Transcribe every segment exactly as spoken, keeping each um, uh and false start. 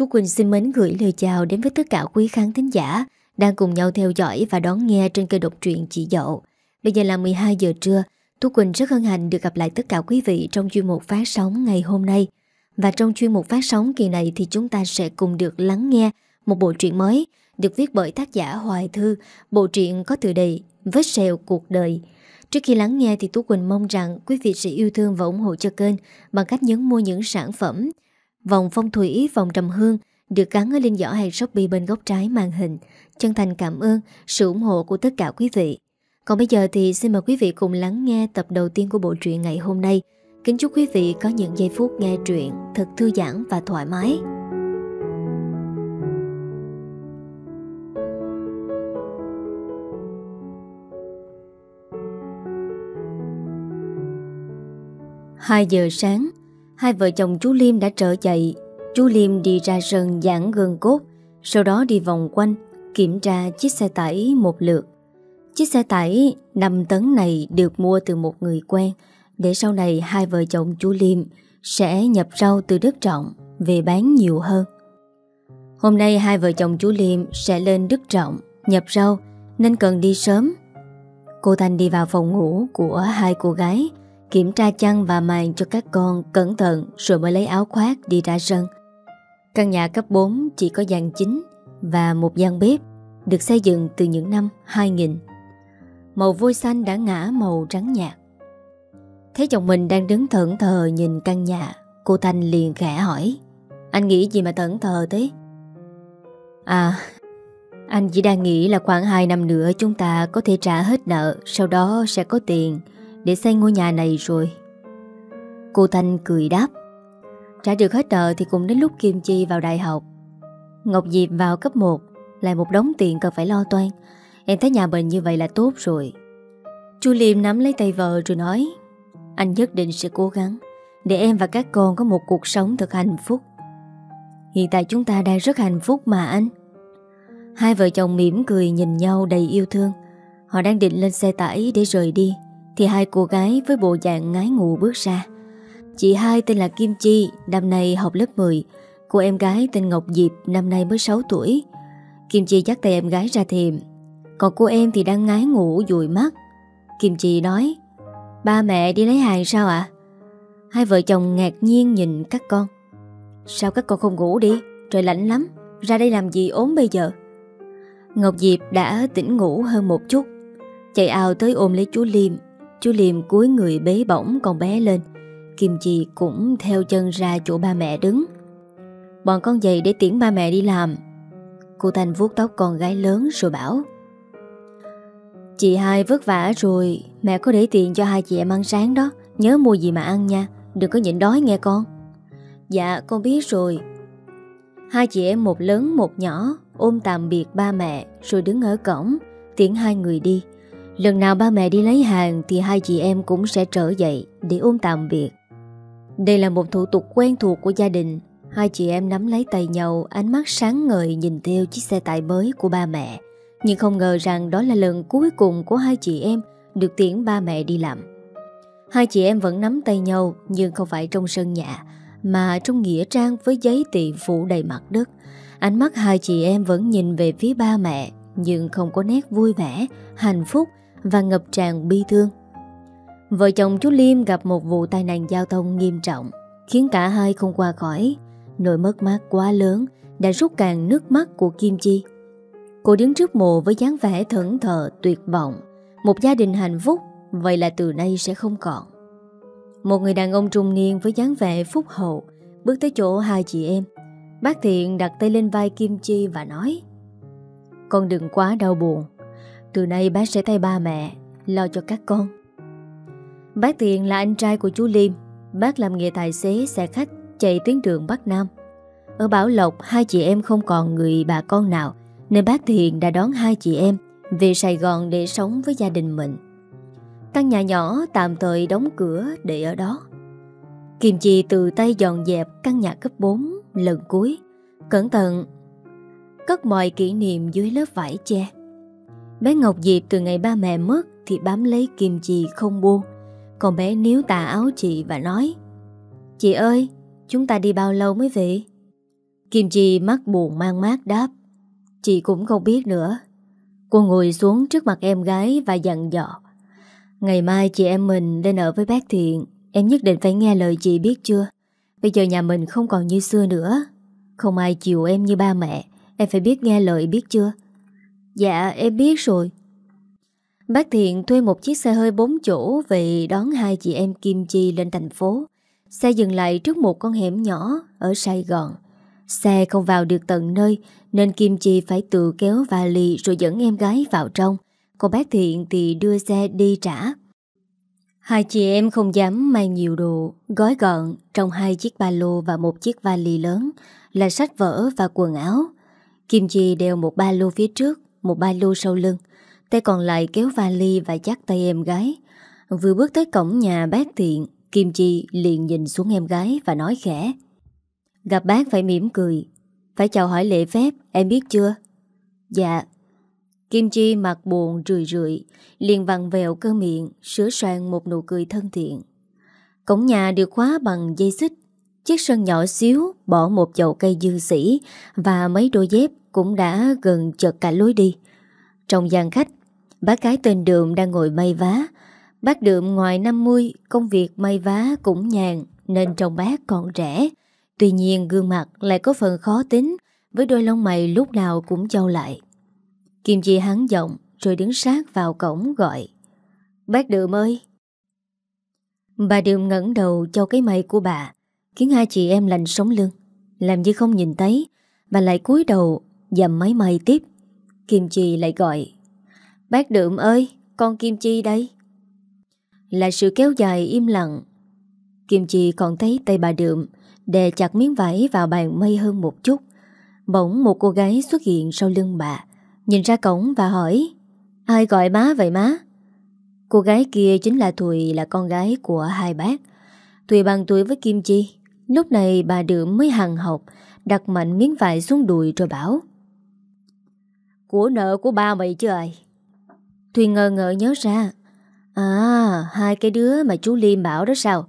Tú Quỳnh xin mến gửi lời chào đến với tất cả quý khán thính giả đang cùng nhau theo dõi và đón nghe trên kênh độc truyện Chị Dậu. Bây giờ là mười hai giờ trưa, Tú Quỳnh rất hân hạnh được gặp lại tất cả quý vị trong chuyên mục phát sóng ngày hôm nay. Và trong chuyên mục phát sóng kỳ này thì chúng ta sẽ cùng được lắng nghe một bộ truyện mới được viết bởi tác giả Hoài Thư. Bộ truyện có tựa đề Vết sẹo cuộc đời. Trước khi lắng nghe thì Tú Quỳnh mong rằng quý vị sẽ yêu thương và ủng hộ cho kênh bằng cách nhấn mua những sản phẩm vòng phong thủy, vòng trầm hương được gắn ở link giỏ hàng Shopee bên góc trái màn hình. Chân thành cảm ơn sự ủng hộ của tất cả quý vị. Còn bây giờ thì xin mời quý vị cùng lắng nghe tập đầu tiên của bộ truyện ngày hôm nay. Kính chúc quý vị có những giây phút nghe truyện thật thư giãn và thoải mái. Hai giờ sáng, hai vợ chồng chú Liêm đã trở dậy. Chú Liêm đi ra sân giãn gân cốt, sau đó đi vòng quanh kiểm tra chiếc xe tải một lượt. Chiếc xe tải năm tấn này được mua từ một người quen, để sau này hai vợ chồng chú Liêm sẽ nhập rau từ đất Trọng về bán nhiều hơn. Hôm nay hai vợ chồng chú Liêm sẽ lên đất Trọng nhập rau nên cần đi sớm. Cô Thanh đi vào phòng ngủ của hai cô gái, kiểm tra chăn và màn cho các con cẩn thận rồi mới lấy áo khoác đi ra sân. Căn nhà cấp bốn chỉ có gian chính và một gian bếp, được xây dựng từ những năm hai nghìn. Màu vôi xanh đã ngã màu trắng nhạt. Thấy chồng mình đang đứng thẫn thờ nhìn căn nhà, cô Thanh liền khẽ hỏi: "Anh nghĩ gì mà thẫn thờ thế?" "À, anh chỉ đang nghĩ là khoảng hai năm nữa chúng ta có thể trả hết nợ, sau đó sẽ có tiền để xây ngôi nhà này rồi." Cô Thanh cười đáp: "Trả được hết nợ thì cũng đến lúc Kim Chi vào đại học, Ngọc Diệp vào cấp một, lại một đống tiền cần phải lo toan. Em thấy nhà mình như vậy là tốt rồi." Chú Liêm nắm lấy tay vợ rồi nói: "Anh nhất định sẽ cố gắng để em và các con có một cuộc sống thật hạnh phúc." "Hiện tại chúng ta đang rất hạnh phúc mà anh." Hai vợ chồng mỉm cười nhìn nhau đầy yêu thương. Họ đang định lên xe tải để rời đi thì hai cô gái với bộ dạng ngái ngủ bước ra. Chị hai tên là Kim Chi, năm nay học lớp mười. Cô em gái tên Ngọc Diệp, năm nay mới sáu tuổi. Kim Chi dắt tay em gái ra thềm, còn cô em thì đang ngái ngủ dụi mắt. Kim Chi nói: "Ba mẹ đi lấy hàng sao ạ?" Hai vợ chồng ngạc nhiên nhìn các con. "Sao các con không ngủ đi? Trời lạnh lắm, ra đây làm gì ốm bây giờ?" Ngọc Diệp đã tỉnh ngủ hơn một chút, chạy ào tới ôm lấy chú Liêm. Chú Liêm cúi người bế bổng con bé lên. Kim Chi cũng theo chân ra chỗ ba mẹ đứng. "Bọn con dậy để tiễn ba mẹ đi làm." Cô Thanh vuốt tóc con gái lớn rồi bảo: "Chị hai vất vả rồi, mẹ có để tiền cho hai chị em ăn sáng đó. Nhớ mua gì mà ăn nha, đừng có nhịn đói nghe con." "Dạ con biết rồi." Hai chị em một lớn một nhỏ ôm tạm biệt ba mẹ rồi đứng ở cổng tiễn hai người đi. Lần nào ba mẹ đi lấy hàng thì hai chị em cũng sẽ trở dậy để ôm tạm biệt. Đây là một thủ tục quen thuộc của gia đình. Hai chị em nắm lấy tay nhau, ánh mắt sáng ngời nhìn theo chiếc xe tải mới của ba mẹ. Nhưng không ngờ rằng đó là lần cuối cùng của hai chị em được tiễn ba mẹ đi làm. Hai chị em vẫn nắm tay nhau, nhưng không phải trong sân nhà, mà trong nghĩa trang với giấy tiền phủ đầy mặt đất. Ánh mắt hai chị em vẫn nhìn về phía ba mẹ, nhưng không có nét vui vẻ, hạnh phúc và ngập tràn bi thương. Vợ chồng chú Liêm gặp một vụ tai nạn giao thông nghiêm trọng, khiến cả hai không qua khỏi. Nỗi mất mát quá lớn đã rút cạn nước mắt của Kim Chi. Cô đứng trước mộ với dáng vẻ thẫn thờ tuyệt vọng. Một gia đình hạnh phúc vậy là từ nay sẽ không còn. Một người đàn ông trung niên với dáng vẻ phúc hậu bước tới chỗ hai chị em. Bác Thiện đặt tay lên vai Kim Chi và nói: "Con đừng quá đau buồn, từ nay bác sẽ thay ba mẹ lo cho các con." Bác Thiện là anh trai của chú Liêm. Bác làm nghề tài xế xe khách chạy tuyến đường Bắc Nam. Ở Bảo Lộc, hai chị em không còn người bà con nào, nên bác Thiện đã đón hai chị em về Sài Gòn để sống với gia đình mình. Căn nhà nhỏ tạm thời đóng cửa để ở đó. Kim Chi từ tay dọn dẹp căn nhà cấp bốn lần cuối, cẩn thận cất mọi kỷ niệm dưới lớp vải che. Bé Ngọc Diệp từ ngày ba mẹ mất thì bám lấy Kim Chi không buông. Còn bé níu tà áo chị và nói: "Chị ơi, chúng ta đi bao lâu mới về?" Kim Chi mắt buồn mang mát đáp: Chị cũng không biết nữa. Cô ngồi xuống trước mặt em gái và dặn dò: Ngày mai chị em mình lên ở với bác Thiện. Em nhất định phải nghe lời chị, biết chưa? Bây giờ nhà mình không còn như xưa nữa. Không ai chiều em như ba mẹ. Em phải biết nghe lời, biết chưa? Dạ em biết rồi. Bác Thiện thuê một chiếc xe hơi bốn chỗ về đón hai chị em Kim Chi lên thành phố. Xe dừng lại trước một con hẻm nhỏ ở Sài Gòn. Xe không vào được tận nơi nên Kim Chi phải tự kéo vali rồi dẫn em gái vào trong. Còn bác Thiện thì đưa xe đi trả. Hai chị em không dám mang nhiều đồ, gói gọn trong hai chiếc ba lô và một chiếc vali lớn là sách vở và quần áo. Kim Chi đeo một ba lô phía trước, một ba lô sau lưng, tay còn lại kéo vali và dắt tay em gái. Vừa bước tới cổng nhà bác Thiện, Kim Chi liền nhìn xuống em gái và nói khẽ: Gặp bác phải mỉm cười, phải chào hỏi lễ phép, em biết chưa? Dạ. Kim Chi mặt buồn rười rượi, liền vặn vẹo cơ miệng, sửa soạn một nụ cười thân thiện. Cổng nhà được khóa bằng dây xích. Chiếc sân nhỏ xíu bỏ một chậu cây dương sỉ và mấy đôi dép cũng đã gần chật cả lối đi. Trong gian khách, bác gái tên Đượm đang ngồi may vá. Bác Đượm ngoài năm mươi, công việc may vá cũng nhàn nên trông bác còn trẻ. Tuy nhiên gương mặt lại có phần khó tính, với đôi lông mày lúc nào cũng chau lại. Kim Chi hắn giọng rồi đứng sát vào cổng gọi: Bác Đượm ơi! Bà Đượm ngẩng đầu cho cái mày của bà, khiến hai chị em lạnh sống lưng. Làm như không nhìn thấy, bà lại cúi đầu dầm máy may tiếp. Kim Chi lại gọi: Bác Đượm ơi! Con Kim Chi đây! Là sự kéo dài im lặng. Kim Chi còn thấy tay bà Đượm đè chặt miếng vải vào bàn may hơn một chút. Bỗng một cô gái xuất hiện sau lưng bà, nhìn ra cổng và hỏi: Ai gọi má vậy má? Cô gái kia chính là Thùy, là con gái của hai bác. Thùy bằng tuổi với Kim Chi. Lúc này bà Đượm mới hằn học đặt mạnh miếng vải xuống đùi rồi bảo: Của nợ của ba mày chứ ai? Thùy ngờ ngợ nhớ ra: À, hai cái đứa mà chú Liêm bảo đó sao?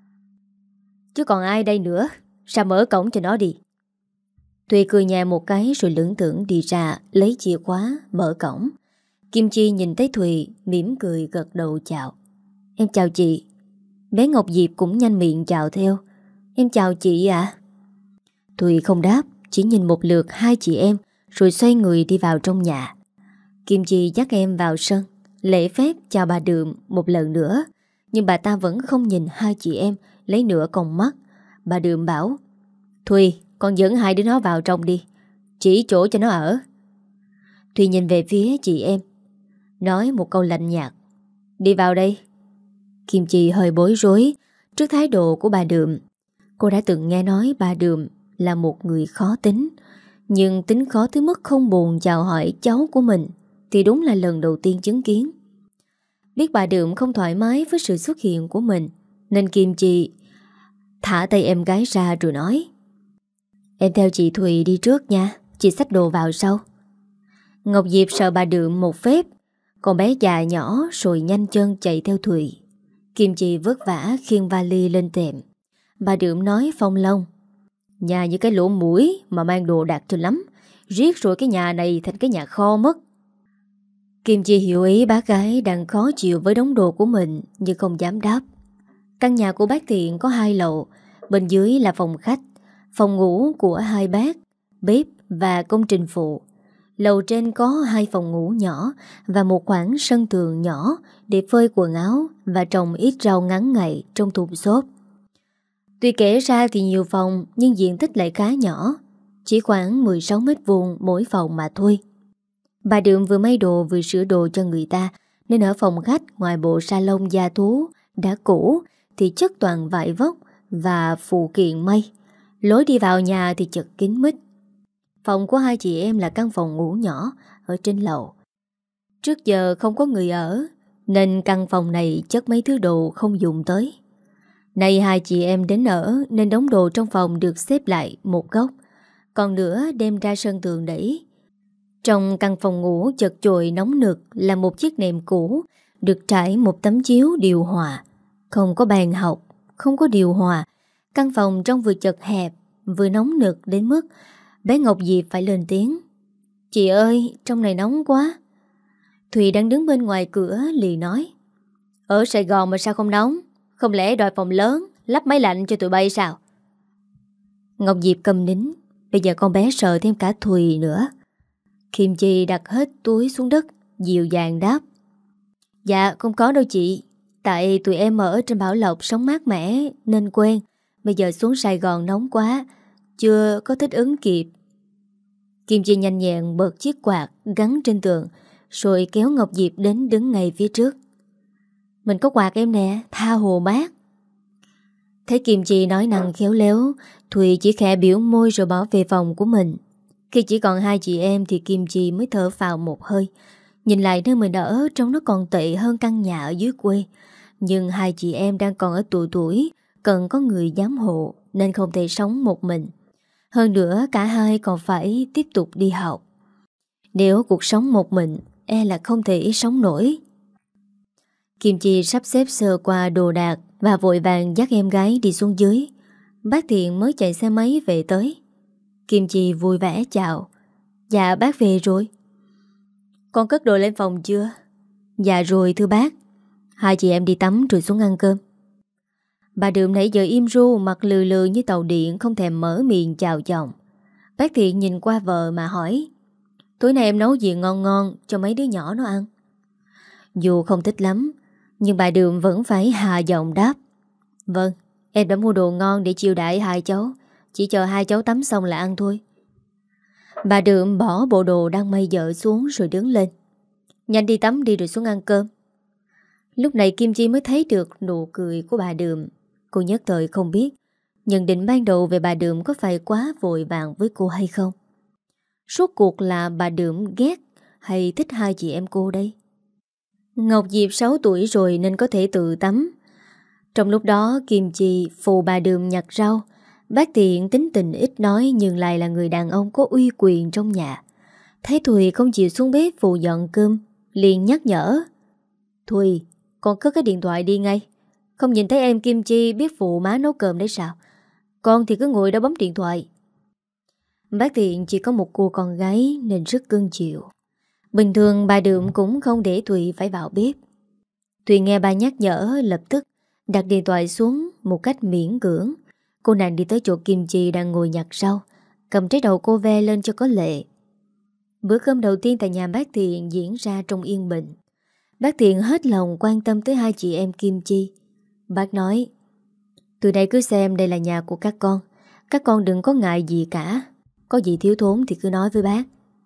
Chứ còn ai đây nữa? Sao mở cổng cho nó đi? Thùy cười nhẹ một cái rồi lưỡng thưởng đi ra lấy chìa khóa mở cổng. Kim Chi nhìn thấy Thùy mỉm cười gật đầu chào: Em chào chị. Bé Ngọc Diệp cũng nhanh miệng chào theo: Em chào chị ạ. À? Thùy không đáp, chỉ nhìn một lượt hai chị em rồi xoay người đi vào trong nhà. Kim Chi dắt em vào sân, lễ phép chào bà Đượm một lần nữa, nhưng bà ta vẫn không nhìn hai chị em lấy nửa con mắt. Bà Đượm bảo: Thùy, con dẫn hai đứa nó vào trong đi, chỉ chỗ cho nó ở. Thùy nhìn về phía chị em, nói một câu lạnh nhạt: Đi vào đây. Kim Chi hơi bối rối trước thái độ của bà Đượm. Cô đã từng nghe nói bà Đượm là một người khó tính, nhưng tính khó tới mức không buồn chào hỏi cháu của mình thì đúng là lần đầu tiên chứng kiến. Biết bà Đượm không thoải mái với sự xuất hiện của mình, nên Kim Chi thả tay em gái ra rồi nói: Em theo chị Thùy đi trước nha, chị xách đồ vào sau. Ngọc Diệp sợ bà Đượm một phép, còn bé già nhỏ rồi nhanh chân chạy theo Thùy. Kim Chi vất vả khiêng vali lên tệm. Bà Đượm nói phong long: Nhà như cái lỗ mũi mà mang đồ đạc cho lắm, riết rồi cái nhà này thành cái nhà kho mất. Kim Chi hiểu ý bác gái đang khó chịu với đống đồ của mình nhưng không dám đáp. Căn nhà của bác Thiện có hai lầu, bên dưới là phòng khách, phòng ngủ của hai bác, bếp và công trình phụ. Lầu trên có hai phòng ngủ nhỏ và một khoảng sân tường nhỏ để phơi quần áo và trồng ít rau ngắn ngày trong thùng xốp. Tuy kể ra thì nhiều phòng nhưng diện tích lại khá nhỏ, chỉ khoảng mười sáu mét vuông mỗi phòng mà thôi. Bà Đượm vừa may đồ vừa sửa đồ cho người ta, nên ở phòng khách ngoài bộ salon da thú đã cũ thì chất toàn vải vóc và phụ kiện may. Lối đi vào nhà thì chật kín mít. Phòng của hai chị em là căn phòng ngủ nhỏ ở trên lầu. Trước giờ không có người ở nên căn phòng này chất mấy thứ đồ không dùng tới. Nay hai chị em đến ở nên đống đồ trong phòng được xếp lại một góc, còn nữa đem ra sân tường đẩy. Trong căn phòng ngủ chật chội nóng nực là một chiếc nệm cũ được trải một tấm chiếu điều hòa. Không có bàn học, không có điều hòa. Căn phòng trong vừa chật hẹp vừa nóng nực đến mức Bé Ngọc Diệp phải lên tiếng. Chị ơi, trong này nóng quá. Thùy đang đứng bên ngoài cửa liền nói. Ở Sài Gòn mà sao không nóng? Không lẽ đòi phòng lớn lắp máy lạnh cho tụi bay sao? Ngọc Diệp cầm nín. Bây giờ con bé sợ thêm cả Thùy nữa. Kim Chi đặt hết túi xuống đất, dịu dàng đáp. Dạ không có đâu chị. Tại tụi em ở trên Bảo Lộc sống mát mẻ nên quen. Bây giờ xuống Sài Gòn nóng quá, chưa có thích ứng kịp. Kim Chi nhanh nhẹn bật chiếc quạt gắn trên tường, rồi kéo Ngọc Diệp đến đứng ngay phía trước. Mình có quạt em nè, tha hồ mát. Thấy Kim Chi nói năng khéo léo, Thùy chỉ khẽ biểu môi rồi bỏ về phòng của mình. Khi chỉ còn hai chị em thì Kim Chi mới thở phào một hơi. Nhìn lại nơi mình ở trông nó còn tệ hơn căn nhà ở dưới quê. Nhưng hai chị em đang còn ở tuổi tuổi, cần có người giám hộ nên không thể sống một mình. Hơn nữa cả hai còn phải tiếp tục đi học. Nếu cuộc sống một mình, e là không thể sống nổi. Kim Chi sắp xếp sơ qua đồ đạc và vội vàng dắt em gái đi xuống dưới. Bác Thiện mới chạy xe máy về tới. Kim Chi vui vẻ chào. Dạ bác về rồi. Con cất đồ lên phòng chưa? Dạ rồi thưa bác. Hai chị em đi tắm rồi xuống ăn cơm. Bà Đượm nãy giờ im ru, mặt lừ lừ như tàu điện, không thèm mở miệng chào chồng. Bác Thiện nhìn qua vợ mà hỏi. Tối nay em nấu gì ngon ngon cho mấy đứa nhỏ nó ăn? Dù không thích lắm, nhưng bà Đượm vẫn phải hà giọng đáp. Vâng, em đã mua đồ ngon để chiêu đãi hai cháu. Chỉ chờ hai cháu tắm xong là ăn thôi. Bà Đượm bỏ bộ đồ đang mây dở xuống rồi đứng lên. Nhanh đi tắm đi rồi xuống ăn cơm. Lúc này Kim Chi mới thấy được nụ cười của bà Đượm. Cô nhất thời không biết nhận định ban đầu về bà Đượm có phải quá vội vàng với cô hay không. Rốt cuộc là bà Đượm ghét hay thích hai chị em cô đây? Ngọc Diệp sáu tuổi rồi nên có thể tự tắm. Trong lúc đó Kim Chi phụ bà Đượm nhặt rau. Bác Thiện tính tình ít nói nhưng lại là người đàn ông có uy quyền trong nhà. Thấy Thùy không chịu xuống bếp phụ dọn cơm, liền nhắc nhở. Thùy, con cất cái điện thoại đi ngay. Không nhìn thấy em Kim Chi biết phụ má nấu cơm đấy sao? Con thì cứ ngồi đó bấm điện thoại. Bác Thiện chỉ có một cô con gái nên rất cưng chịu. Bình thường bà Đượm cũng không để Thùy phải vào bếp. Thùy nghe bà nhắc nhở lập tức đặt điện thoại xuống một cách miễn cưỡng. Cô nàng đi tới chỗ Kim Chi đang ngồi nhặt rau, cầm trái đầu cô ve lên cho có lệ. Bữa cơm đầu tiên tại nhà bác Thiện diễn ra trong yên bình. Bác Thiện hết lòng quan tâm tới hai chị em Kim Chi. Bác nói, từ đây cứ xem đây là nhà của các con. Các con đừng có ngại gì cả. Có gì thiếu thốn thì cứ nói với bác.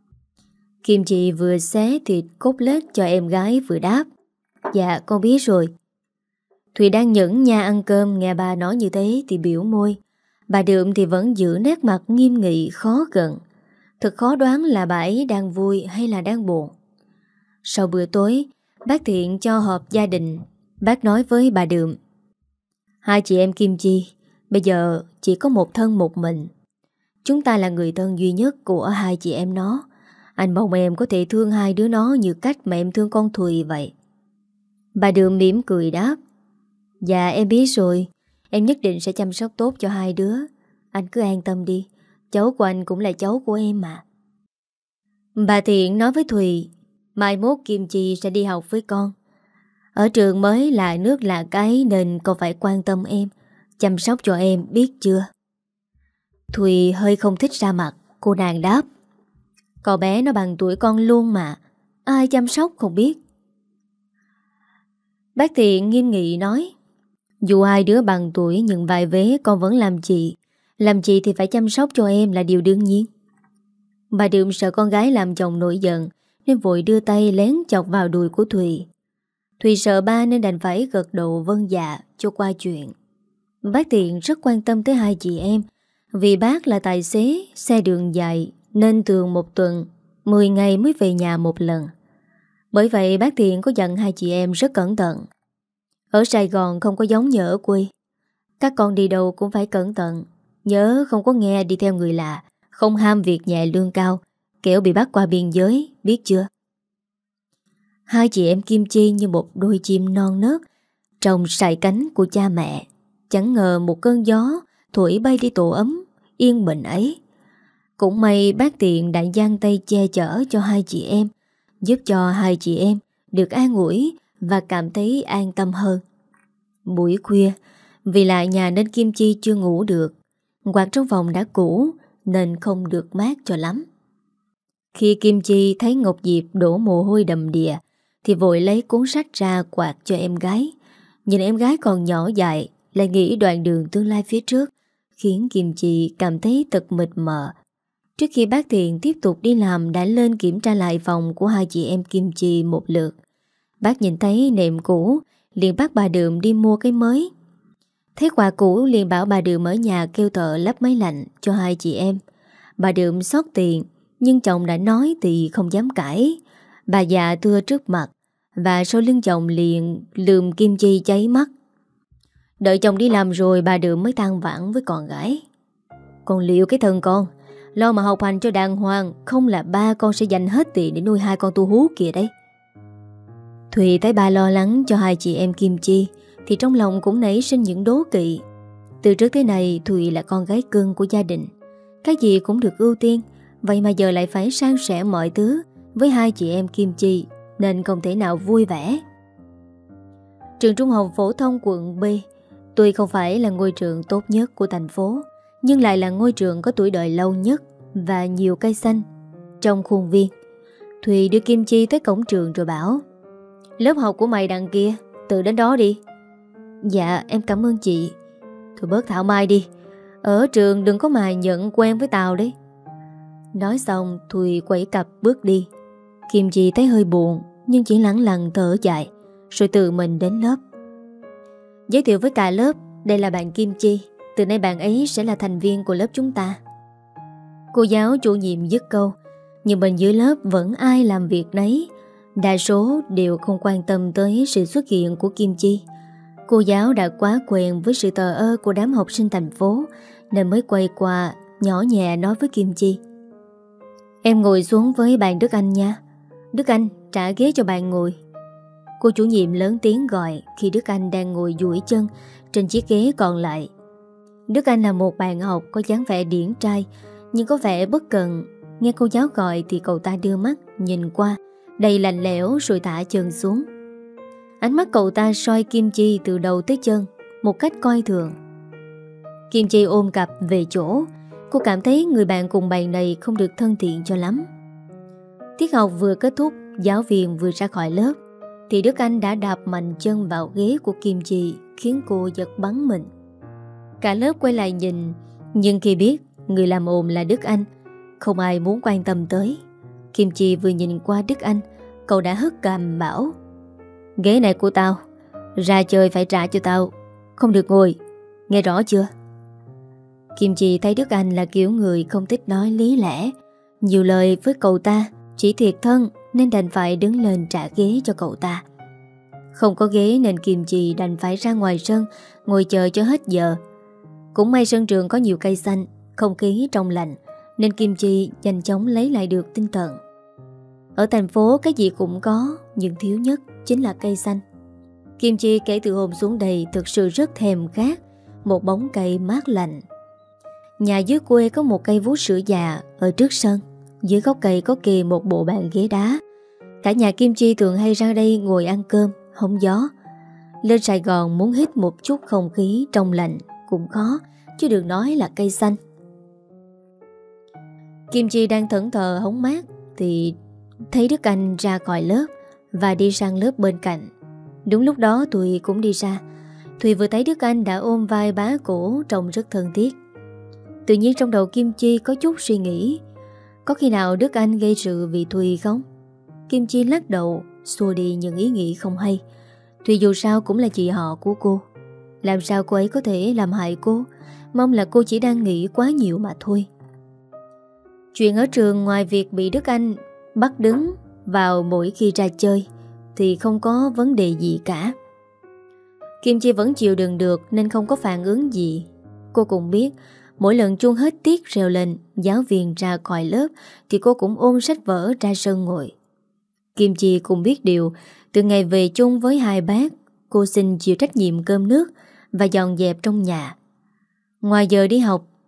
Kim Chi vừa xé thịt cốt lết cho em gái vừa đáp. Dạ con biết rồi. Thùy đang nhẫn nha ăn cơm, nghe bà nói như thế thì biểu môi. Bà Đượm thì vẫn giữ nét mặt nghiêm nghị khó gần. Thật khó đoán là bà ấy đang vui hay là đang buồn. Sau bữa tối, bác Thiện cho họp gia đình. Bác nói với bà Đượm. Hai chị em Kim Chi, bây giờ chỉ có một thân một mình. Chúng ta là người thân duy nhất của hai chị em nó. Anh mong em có thể thương hai đứa nó như cách mà em thương con Thùy vậy. Bà Đượm mỉm cười đáp. Dạ em biết rồi. Em nhất định sẽ chăm sóc tốt cho hai đứa. Anh cứ an tâm đi. Cháu của anh cũng là cháu của em mà. Bà Thiện nói với Thùy, mai mốt Kim Chi sẽ đi học với con. Ở trường mới là nước là cái nên con phải quan tâm em, chăm sóc cho em, biết chưa? Thùy hơi không thích ra mặt. Cô nàng đáp. Cậu bé nó bằng tuổi con luôn mà. Ai chăm sóc không biết. Bác Thiện nghiêm nghị nói. Dù hai đứa bằng tuổi nhưng vài vế con vẫn làm chị. Làm chị thì phải chăm sóc cho em là điều đương nhiên. Bà Đượm sợ con gái làm chồng nổi giận nên vội đưa tay lén chọc vào đùi của Thùy. Thùy sợ ba nên đành phải gật đầu vâng dạ cho qua chuyện. Bác Thiện rất quan tâm tới hai chị em. Vì bác là tài xế xe đường dài nên thường một tuần mười ngày mới về nhà một lần. Bởi vậy bác Thiện có dặn hai chị em rất cẩn thận. Ở Sài Gòn không có giống như ở quê. Các con đi đâu cũng phải cẩn thận. Nhớ không có nghe đi theo người lạ, không ham việc nhẹ lương cao, kẻo bị bắt qua biên giới, biết chưa? Hai chị em Kim Chi như một đôi chim non nớt trong sải cánh của cha mẹ. Chẳng ngờ một cơn gió thổi bay đi tổ ấm yên bình ấy. Cũng may bác Tiện đã giang tay che chở cho hai chị em, giúp cho hai chị em được an ủi và cảm thấy an tâm hơn. Buổi khuya, vì lại nhà nên Kim Chi chưa ngủ được. Quạt trong phòng đã cũ nên không được mát cho lắm. Khi Kim Chi thấy Ngọc Diệp đổ mồ hôi đầm đìa thì vội lấy cuốn sách ra quạt cho em gái. Nhìn em gái còn nhỏ dại, lại nghĩ đoạn đường tương lai phía trước, khiến Kim Chi cảm thấy tật mịt mờ. Trước khi bác Thiện tiếp tục đi làm đã lên kiểm tra lại phòng của hai chị em Kim Chi một lượt. Bác nhìn thấy nệm cũ, liền bắt bà Đượm đi mua cái mới. Thấy quà cũ liền bảo bà Đượm ở nhà kêu thợ lắp máy lạnh cho hai chị em. Bà Đượm xót tiền, nhưng chồng đã nói thì không dám cãi. Bà già thưa trước mặt, và sau lưng chồng liền lườm Kim Chi cháy mắt. Đợi chồng đi làm rồi bà Đượm mới than vãn với con gái. Con liệu cái thân con, lo mà học hành cho đàng hoàng, không là ba con sẽ dành hết tiền để nuôi hai con tu hú kìa đấy. Thùy thấy bà lo lắng cho hai chị em Kim Chi thì trong lòng cũng nảy sinh những đố kỵ. Từ trước tới nay Thùy là con gái cưng của gia đình, cái gì cũng được ưu tiên, vậy mà giờ lại phải san sẻ mọi thứ với hai chị em Kim Chi, nên không thể nào vui vẻ. Trường trung học phổ thông quận B tuy không phải là ngôi trường tốt nhất của thành phố, nhưng lại là ngôi trường có tuổi đời lâu nhất và nhiều cây xanh trong khuôn viên. Thùy đưa Kim Chi tới cổng trường rồi bảo: lớp học của mày đằng kia, tự đến đó đi. Dạ em cảm ơn chị. Thôi bớt thảo mai đi, ở trường đừng có mà nhận quen với tao đấy. Nói xong Thùy quẩy cặp bước đi. Kim Chi thấy hơi buồn, nhưng chỉ lẳng lặng thở dài, rồi tự mình đến lớp. Giới thiệu với cả lớp, đây là bạn Kim Chi, từ nay bạn ấy sẽ là thành viên của lớp chúng ta. Cô giáo chủ nhiệm dứt câu, nhưng bên dưới lớp vẫn ai làm việc nấy. Đa số đều không quan tâm tới sự xuất hiện của Kim Chi. Cô giáo đã quá quen với sự thờ ơ của đám học sinh thành phố, nên mới quay qua nhỏ nhẹ nói với Kim Chi: em ngồi xuống với bạn Đức Anh nha. Đức Anh, trả ghế cho bạn ngồi. Cô chủ nhiệm lớn tiếng gọi khi Đức Anh đang ngồi duỗi chân trên chiếc ghế còn lại. Đức Anh là một bạn học có dáng vẻ điển trai, nhưng có vẻ bất cần. Nghe cô giáo gọi thì cậu ta đưa mắt nhìn qua, đầy lạnh lẽo rồi thả chân xuống. Ánh mắt cậu ta soi Kim Chi từ đầu tới chân một cách coi thường. Kim Chi ôm cặp về chỗ. Cô cảm thấy người bạn cùng bàn này không được thân thiện cho lắm. Tiết học vừa kết thúc, giáo viên vừa ra khỏi lớp thì Đức Anh đã đạp mạnh chân vào ghế của Kim Chi, khiến cô giật bắn mình. Cả lớp quay lại nhìn, nhưng khi biết người làm ồn là Đức Anh, không ai muốn quan tâm tới. Kim Chi vừa nhìn qua Đức Anh, cậu đã hất cằm bảo: ghế này của tao, ra chơi phải trả cho tao, không được ngồi, nghe rõ chưa? Kim Chi thấy Đức Anh là kiểu người không thích nói lý lẽ, nhiều lời với cậu ta chỉ thiệt thân, nên đành phải đứng lên trả ghế cho cậu ta. Không có ghế nên Kim Chi đành phải ra ngoài sân ngồi chờ cho hết giờ. Cũng may sân trường có nhiều cây xanh, không khí trong lành, nên Kim Chi nhanh chóng lấy lại được tinh thần. Ở thành phố cái gì cũng có, nhưng thiếu nhất chính là cây xanh. Kim Chi kể từ hôm xuống đây thực sự rất thèm khát một bóng cây mát lạnh. Nhà dưới quê có một cây vú sữa già ở trước sân. Dưới gốc cây có kề một bộ bàn ghế đá. Cả nhà Kim Chi thường hay ra đây ngồi ăn cơm, hóng gió. Lên Sài Gòn muốn hít một chút không khí trong lành cũng khó, chứ đừng nói là cây xanh. Kim Chi đang thẫn thờ hóng mát thì thấy Đức Anh ra khỏi lớp và đi sang lớp bên cạnh. Đúng lúc đó Thùy cũng đi ra. Thùy vừa thấy Đức Anh đã ôm vai bá cổ, trông rất thân thiết. Tự nhiên trong đầu Kim Chi có chút suy nghĩ, có khi nào Đức Anh gây sự vì Thùy không? Kim Chi lắc đầu, xua đi những ý nghĩ không hay. Thùy dù sao cũng là chị họ của cô, làm sao cô ấy có thể làm hại cô? Mong là cô chỉ đang nghĩ quá nhiều mà thôi. Chuyện ở trường ngoài việc bị Đức Anh bắt đứng vào mỗi khi ra chơi thì không có vấn đề gì cả. Kim Chi vẫn chịu đựng được nên không có phản ứng gì. Cô cũng biết mỗi lần chuông hết tiết reo lên, giáo viên ra khỏi lớp thì cô cũng ôm sách vở ra sân ngồi. Kim Chi cũng biết điều, từ ngày về chung với hai bác, cô xin chịu trách nhiệm cơm nước và dọn dẹp trong nhà. Ngoài giờ đi học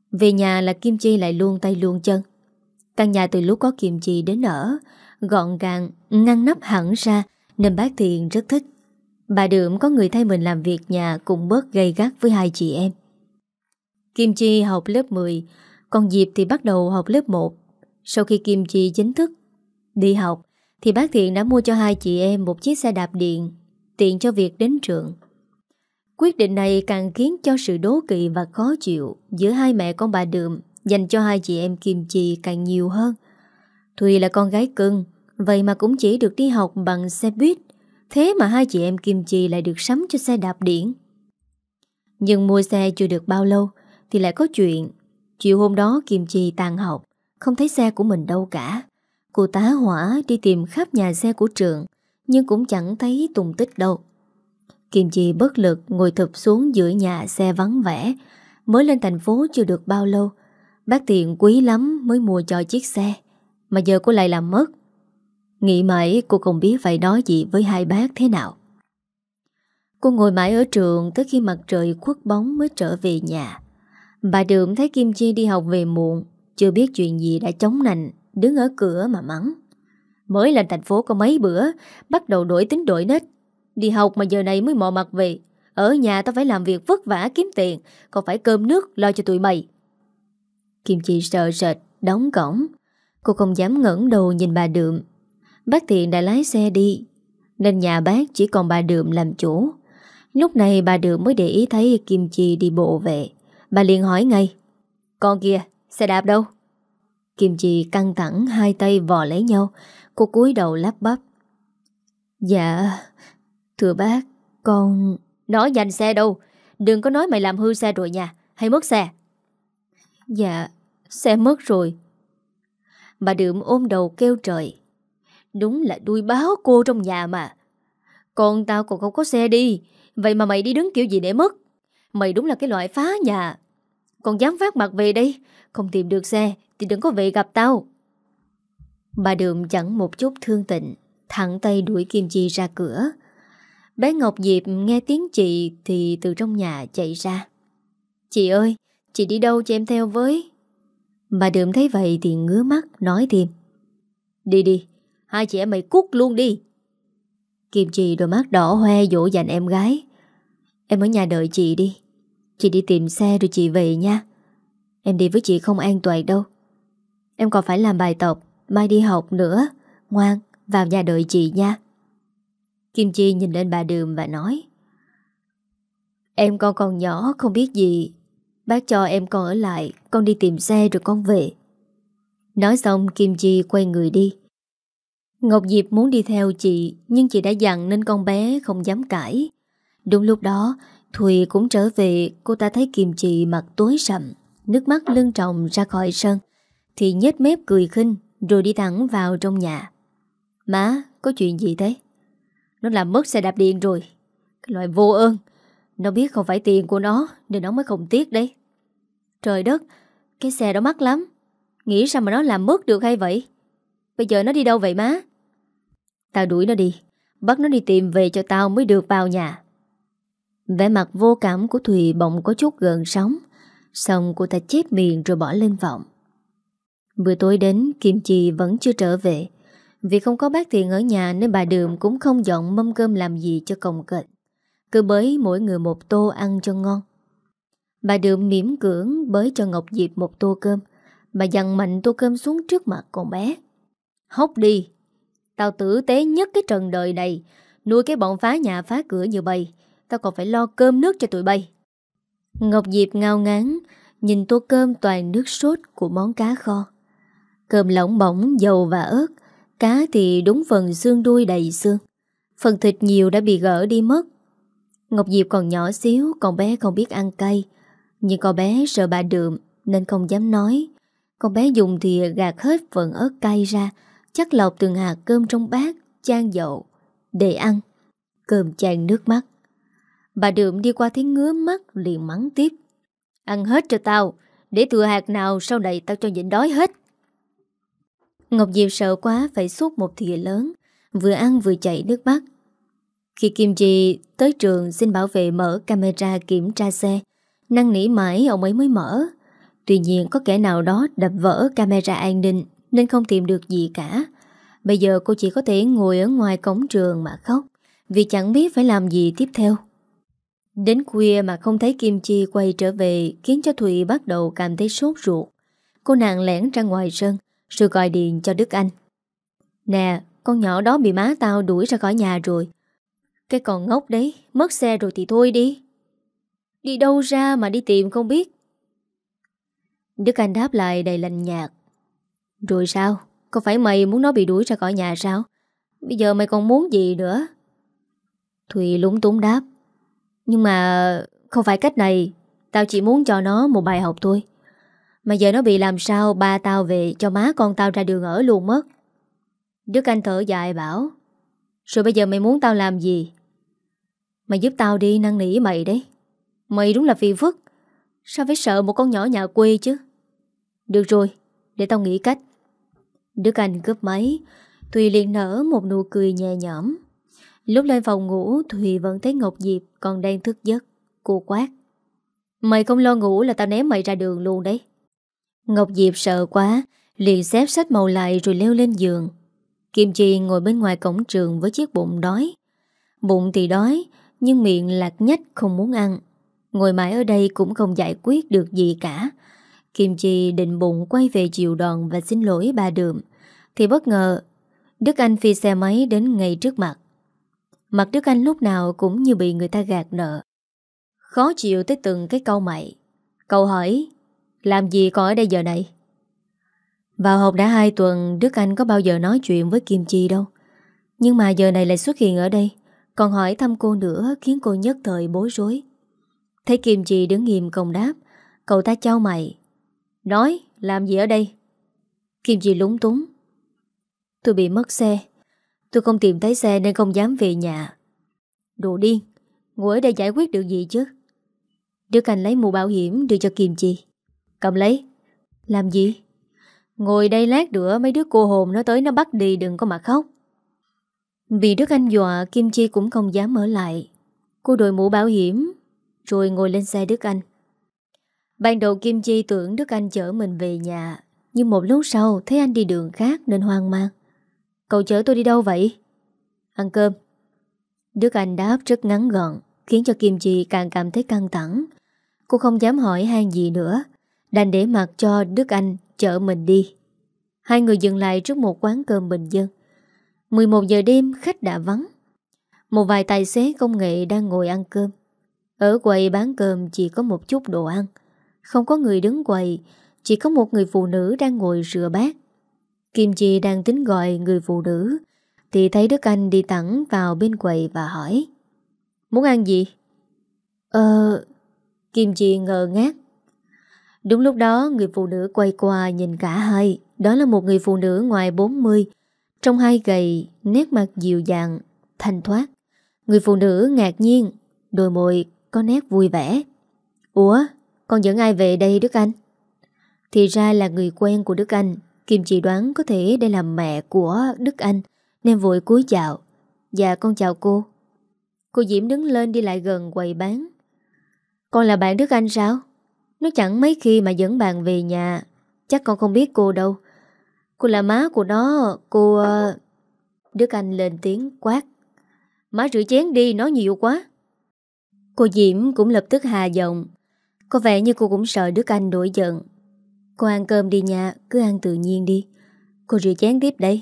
Về nhà là Kim Chi lại luôn tay luôn chân. Căn nhà từ lúc có Kim Chi đến ở, gọn gàng, ngăn nắp hẳn ra, nên bác Thiện rất thích. Bà Đượm có người thay mình làm việc nhà cũng bớt gay gắt với hai chị em. Kim Chi học lớp mười, còn Diệp thì bắt đầu học lớp một. Sau khi Kim Chi chính thức đi học thì bác Thiện đã mua cho hai chị em một chiếc xe đạp điện, tiện cho việc đến trường. Quyết định này càng khiến cho sự đố kỵ và khó chịu giữa hai mẹ con bà Đượm dành cho hai chị em Kim Chi càng nhiều hơn. Thùy là con gái cưng, vậy mà cũng chỉ được đi học bằng xe buýt, thế mà hai chị em Kim Chi lại được sắm cho xe đạp điện. Nhưng mua xe chưa được bao lâu thì lại có chuyện. Chiều hôm đó Kim Chi tan học, không thấy xe của mình đâu cả. Cô tá hỏa đi tìm khắp nhà xe của trường, nhưng cũng chẳng thấy tung tích đâu. Kim Chi bất lực ngồi thụp xuống giữa nhà xe vắng vẻ. Mới lên thành phố chưa được bao lâu, bác Thiện quý lắm mới mua cho chiếc xe, mà giờ cô lại làm mất. Nghĩ mãi cô không biết phải nói gì với hai bác thế nào. Cô ngồi mãi ở trường tới khi mặt trời khuất bóng mới trở về nhà. Bà Đượm thấy Kim Chi đi học về muộn, chưa biết chuyện gì đã chống nạnh, đứng ở cửa mà mắng. Mới lên thành phố có mấy bữa, bắt đầu đổi tính đổi nết. Đi học mà giờ này mới mò mặt về. Ở nhà tao phải làm việc vất vả kiếm tiền, còn phải cơm nước lo cho tụi mày. Kim Chi sợ sệt, đóng cổng. Cô không dám ngẩng đầu nhìn bà Đượm. Bác Thiện đã lái xe đi, nên nhà bác chỉ còn bà Đượm làm chủ. Lúc này bà Đượm mới để ý thấy Kim Chi đi bộ về. Bà liền hỏi ngay: "Con kia, xe đạp đâu?" Kim Chi căng thẳng, hai tay vò lấy nhau. Cô cúi đầu lắp bắp: "Dạ, thưa bác, con..." "Nói nhanh xe đâu, đừng có nói mày làm hư xe rồi nha, hay mất xe." "Dạ, xe mất rồi." Bà Đượm ôm đầu kêu trời. Đúng là đuôi báo cô trong nhà mà. Con tao còn không có xe đi, vậy mà mày đi đứng kiểu gì để mất? Mày đúng là cái loại phá nhà. Còn dám vác mặt về đây, không tìm được xe thì đừng có về gặp tao. Bà Đượm chẳng một chút thương tình, thẳng tay đuổi Kim Chi ra cửa. Bé Ngọc Diệp nghe tiếng chị thì từ trong nhà chạy ra: "Chị ơi, chị đi đâu cho em theo với?" Bà Đượm thấy vậy thì ngứa mắt nói thêm: "Đi đi, hai chị em mày cút luôn đi." Kim Chi đôi mắt đỏ hoe dỗ dành em gái: "Em ở nhà đợi chị đi, chị đi tìm xe rồi chị về nha. Em đi với chị không an toàn đâu. Em còn phải làm bài tập, mai đi học nữa. Ngoan, vào nhà đợi chị nha." Kim Chi nhìn lên bà Đượm và nói: "Em con còn nhỏ không biết gì, bác cho em con ở lại, con đi tìm xe rồi con về." Nói xong Kim Chi quay người đi. Ngọc Diệp muốn đi theo chị, nhưng chị đã dặn nên con bé không dám cãi. Đúng lúc đó Thùy cũng trở về. Cô ta thấy Kim Chi mặt tối sầm, nước mắt lưng tròng ra khỏi sân thì nhếch mép cười khinh, rồi đi thẳng vào trong nhà. "Má, có chuyện gì thế?" "Nó làm mất xe đạp điện rồi. Cái loại vô ơn. Nó biết không phải tiền của nó nên nó mới không tiếc đấy." "Trời đất, cái xe đó mắc lắm. Nghĩ sao mà nó làm mất được hay vậy? Bây giờ nó đi đâu vậy má?" "Tao đuổi nó đi, bắt nó đi tìm về cho tao mới được vào nhà." Vẻ mặt vô cảm của Thùy bỗng có chút gợn sóng. Xong cô ta chép miệng rồi bỏ lên phòng. Bữa tối đến, Kim Chi vẫn chưa trở về. Vì không có bác Thiện ở nhà nên bà Đượm cũng không dọn mâm cơm làm gì cho cồng kềnh, cứ bới mỗi người một tô ăn cho ngon. Bà Đượm mỉm cưỡng bới cho Ngọc Diệp một tô cơm. Bà dằn mạnh tô cơm xuống trước mặt con bé: "Hốc đi, tao tử tế nhất cái trần đời này, nuôi cái bọn phá nhà phá cửa như bay, tao còn phải lo cơm nước cho tụi bay." Ngọc Diệp ngao ngán nhìn tô cơm toàn nước sốt của món cá kho. Cơm lỏng bỏng, dầu và ớt. Cá thì đúng phần xương đuôi đầy xương. Phần thịt nhiều đã bị gỡ đi mất. Ngọc Diệp còn nhỏ xíu, con bé không biết ăn cay. Nhưng con bé sợ bà Đượm nên không dám nói. Con bé dùng thìa gạt hết phần ớt cay ra, chắc lọc từng hạt cơm trong bát, chan dầu để ăn. Cơm chan nước mắt. Bà Đượm đi qua thấy ngứa mắt liền mắng tiếp: "Ăn hết cho tao, để thừa hạt nào sau này tao cho nhịn đói hết." Ngọc Diệp sợ quá phải xúc một thìa lớn, vừa ăn vừa chảy nước mắt. Khi Kim Chi tới trường xin bảo vệ mở camera kiểm tra xe, năn nỉ mãi ông ấy mới mở. Tuy nhiên có kẻ nào đó đập vỡ camera an ninh nên không tìm được gì cả. Bây giờ cô chỉ có thể ngồi ở ngoài cổng trường mà khóc, vì chẳng biết phải làm gì tiếp theo. Đến khuya mà không thấy Kim Chi quay trở về khiến cho Thùy bắt đầu cảm thấy sốt ruột. Cô nàng lẻn ra ngoài sân rồi gọi điện cho Đức Anh. Nè, con nhỏ đó bị má tao đuổi ra khỏi nhà rồi. Cái con ngốc đấy, mất xe rồi thì thôi đi. Đi đâu ra mà đi tìm không biết. Đức Anh đáp lại đầy lạnh nhạt. Rồi sao? Có phải mày muốn nó bị đuổi ra khỏi nhà sao? Bây giờ mày còn muốn gì nữa? Thùy lúng túng đáp. Nhưng mà không phải cách này. Tao chỉ muốn cho nó một bài học thôi. Mà giờ nó bị làm sao ba tao về cho má con tao ra đường ở luôn mất. Đức Anh thở dài bảo. Rồi bây giờ mày muốn tao làm gì? Mày giúp tao đi, năn nỉ mày đấy. Mày đúng là phiền phức. Sao phải sợ một con nhỏ nhà quê chứ? Được rồi, để tao nghĩ cách. Đức Anh cướp máy. Thùy liền nở một nụ cười nhẹ nhõm. Lúc lên phòng ngủ, Thùy vẫn thấy Ngọc Diệp còn đang thức giấc. Cô quát. Mày không lo ngủ là tao ném mày ra đường luôn đấy. Ngọc Diệp sợ quá, liền xếp sách màu lại rồi leo lên giường. Kim Chi ngồi bên ngoài cổng trường với chiếc bụng đói. Bụng thì đói, nhưng miệng lạc nhách không muốn ăn. Ngồi mãi ở đây cũng không giải quyết được gì cả. Kim Chi định bụng quay về chịu đòn và xin lỗi bà Đượm, thì bất ngờ Đức Anh phi xe máy đến ngay trước mặt. Mặt Đức Anh lúc nào cũng như bị người ta gạt nợ, khó chịu tới từng cái câu mày. Cậu hỏi, làm gì còn ở đây giờ này? Vào học đã hai tuần, Đức Anh có bao giờ nói chuyện với Kim Chi đâu. Nhưng mà giờ này lại xuất hiện ở đây, còn hỏi thăm cô nữa, khiến cô nhất thời bối rối. Thấy Kim Chi đứng im không đáp, cậu ta chau mày. Nói, làm gì ở đây? Kim Chi lúng túng. Tôi bị mất xe. Tôi không tìm thấy xe nên không dám về nhà. Đồ điên, ngồi ở đây giải quyết được gì chứ? Đức Anh lấy mũ bảo hiểm đưa cho Kim Chi. Cầm lấy. Làm gì? Ngồi đây lát nữa mấy đứa cô hồn nó tới nó bắt đi, đừng có mà khóc. Vì Đức Anh dọa, Kim Chi cũng không dám ở lại. Cô đội mũ bảo hiểm rồi ngồi lên xe Đức Anh. Ban đầu Kim Chi tưởng Đức Anh chở mình về nhà, nhưng một lúc sau thấy anh đi đường khác nên hoang mang. Cậu chở tôi đi đâu vậy? Ăn cơm. Đức Anh đáp rất ngắn gọn, khiến cho Kim Chi càng cảm thấy căng thẳng. Cô không dám hỏi han gì nữa, đành để mặc cho Đức Anh chở mình đi. Hai người dừng lại trước một quán cơm bình dân. mười một giờ đêm, khách đã vắng. Một vài tài xế công nghệ đang ngồi ăn cơm. Ở quầy bán cơm chỉ có một chút đồ ăn. Không có người đứng quầy, chỉ có một người phụ nữ đang ngồi rửa bát. Kim Chi đang tính gọi người phụ nữ thì thấy Đức Anh đi thẳng vào bên quầy và hỏi. Muốn ăn gì? Ờ... Kim Chi ngờ ngác. Đúng lúc đó người phụ nữ quay qua nhìn cả hai. Đó là một người phụ nữ ngoài bốn mươi, trông hai gầy, nét mặt dịu dàng, thanh thoát. Người phụ nữ ngạc nhiên, đôi môi có nét vui vẻ. Ủa, con dẫn ai về đây Đức Anh? Thì ra là người quen của Đức Anh. Kim Chi đoán có thể đây là mẹ của Đức Anh nên vội cúi chào. Dạ con chào cô. Cô Diễm đứng lên đi lại gần quầy bán. Con là bạn Đức Anh sao? Nó chẳng mấy khi mà dẫn bạn về nhà. Chắc con không biết cô đâu. Cô là má của nó. Cô... Đức Anh lên tiếng quát. Má rửa chén đi, nói nhiều quá. Cô Diễm cũng lập tức hà giọng. Có vẻ như cô cũng sợ Đức Anh nổi giận. Cô ăn cơm đi nha, cứ ăn tự nhiên đi. Cô rửa chén tiếp đây.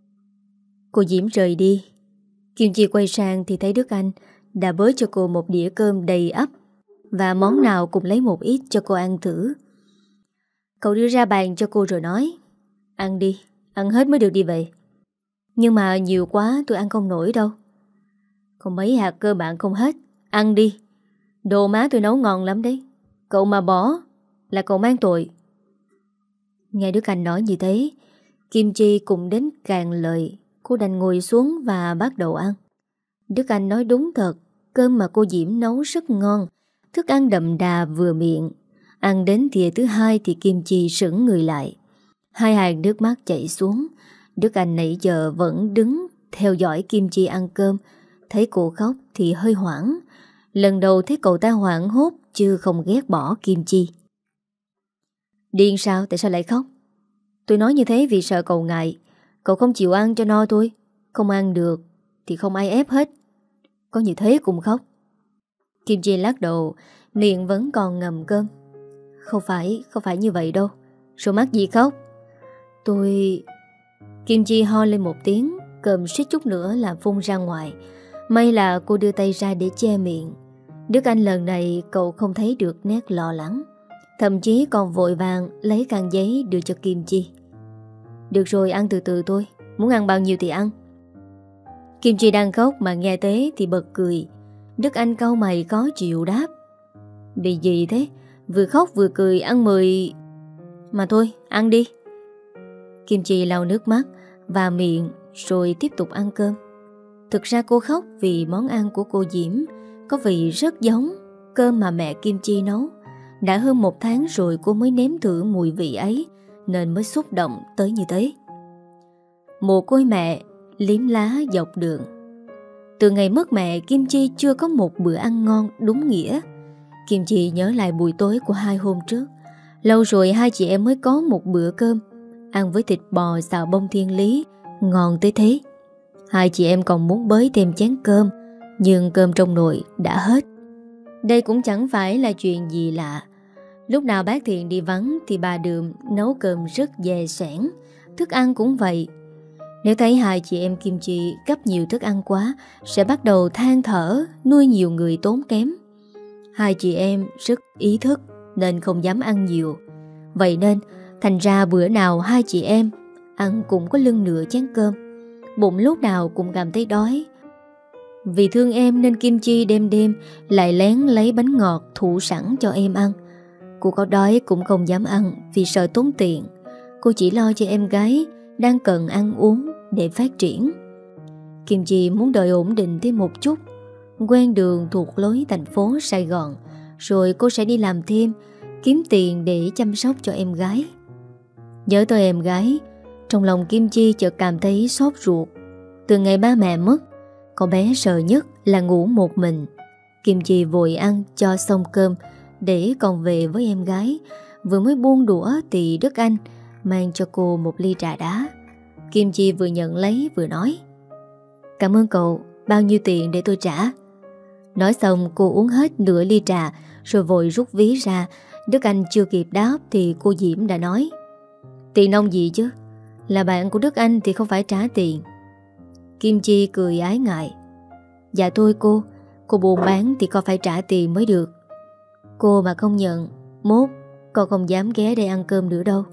Cô Diễm rời đi. Kim Chi quay sang thì thấy Đức Anh đã bới cho cô một đĩa cơm đầy ắp, và món nào cũng lấy một ít cho cô ăn thử. Cậu đưa ra bàn cho cô rồi nói. Ăn đi, ăn hết mới được đi về. Nhưng mà nhiều quá tôi ăn không nổi đâu. Còn mấy hạt cơm bạn không hết. Ăn đi. Đồ má tôi nấu ngon lắm đấy. Cậu mà bỏ là cậu mang tội. Nghe Đức Anh nói như thế, Kim Chi cũng đến càng lời. Cô đành ngồi xuống và bắt đầu ăn. Đức Anh nói đúng thật, cơm mà cô Diễm nấu rất ngon, thức ăn đậm đà vừa miệng. Ăn đến thìa thứ hai thì Kim Chi sững người lại. Hai hàng nước mắt chảy xuống. Đức Anh nãy giờ vẫn đứng theo dõi Kim Chi ăn cơm. Thấy cô khóc thì hơi hoảng. Lần đầu thấy cậu ta hoảng hốt chứ không ghét bỏ Kim Chi. Điên sao, tại sao lại khóc? Tôi nói như thế vì sợ cậu ngại. Cậu không chịu ăn cho no tôi. Không ăn được thì không ai ép hết. Có như thế cũng khóc. Kim Chi lắc đầu, miệng vẫn còn ngậm cơm. Không phải, không phải như vậy đâu. Rồi mắc gì khóc? Tôi... Kim Chi ho lên một tiếng, cơm suýt chút nữa là phun ra ngoài. May là cô đưa tay ra để che miệng. Đức Anh lần này cậu không thấy được nét lo lắng, thậm chí còn vội vàng lấy khăn giấy đưa cho Kim Chi. Được rồi, ăn từ từ thôi. Muốn ăn bao nhiêu thì ăn. Kim Chi đang khóc mà nghe thế thì bật cười. Đức Anh cau mày khó chịu đáp: Bị gì thế? Vừa khóc vừa cười ăn mười... Mà thôi, ăn đi. Kim Chi lau nước mắt và miệng rồi tiếp tục ăn cơm. Thực ra cô khóc vì món ăn của cô Diễm có vị rất giống cơm mà mẹ Kim Chi nấu. Đã hơn một tháng rồi cô mới nếm thử mùi vị ấy, nên mới xúc động tới như thế. Mồ côi mẹ liếm lá dọc đường. Từ ngày mất mẹ, Kim Chi chưa có một bữa ăn ngon đúng nghĩa. Kim Chi nhớ lại buổi tối của hai hôm trước. Lâu rồi hai chị em mới có một bữa cơm, ăn với thịt bò xào bông thiên lý, ngon tới thế. Hai chị em còn muốn bới thêm chén cơm, nhưng cơm trong nồi đã hết. Đây cũng chẳng phải là chuyện gì lạ. Lúc nào bác Thiện đi vắng thì bà Đượm nấu cơm rất dè sẻn. Thức ăn cũng vậy. Nếu thấy hai chị em Kim Chi gấp nhiều thức ăn quá, sẽ bắt đầu than thở nuôi nhiều người tốn kém. Hai chị em rất ý thức nên không dám ăn nhiều. Vậy nên thành ra bữa nào hai chị em ăn cũng có lưng nửa chén cơm. Bụng lúc nào cũng cảm thấy đói. Vì thương em nên Kim Chi đêm đêm lại lén lấy bánh ngọt thủ sẵn cho em ăn. Cô có đói cũng không dám ăn vì sợ tốn tiền. Cô chỉ lo cho em gái đang cần ăn uống để phát triển. Kim Chi muốn đợi ổn định thêm một chút, quen đường thuộc lối thành phố Sài Gòn, rồi cô sẽ đi làm thêm, kiếm tiền để chăm sóc cho em gái. Nhớ tới em gái, trong lòng Kim Chi chợt cảm thấy xót ruột. Từ ngày ba mẹ mất, con bé sợ nhất là ngủ một mình. Kim Chi vội ăn cho xong cơm để còn về với em gái. Vừa mới buông đũa thì Đức Anh mang cho cô một ly trà đá. Kim Chi vừa nhận lấy vừa nói: Cảm ơn cậu, bao nhiêu tiền để tôi trả? Nói xong cô uống hết nửa ly trà rồi vội rút ví ra. Đức Anh chưa kịp đáp thì cô Diễm đã nói: Tiền nông gì chứ, là bạn của Đức Anh thì không phải trả tiền. Kim Chi cười ái ngại: Dạ thôi cô, cô buôn bán thì con phải trả tiền mới được. Cô mà không nhận, mốt con không dám ghé đây ăn cơm nữa đâu.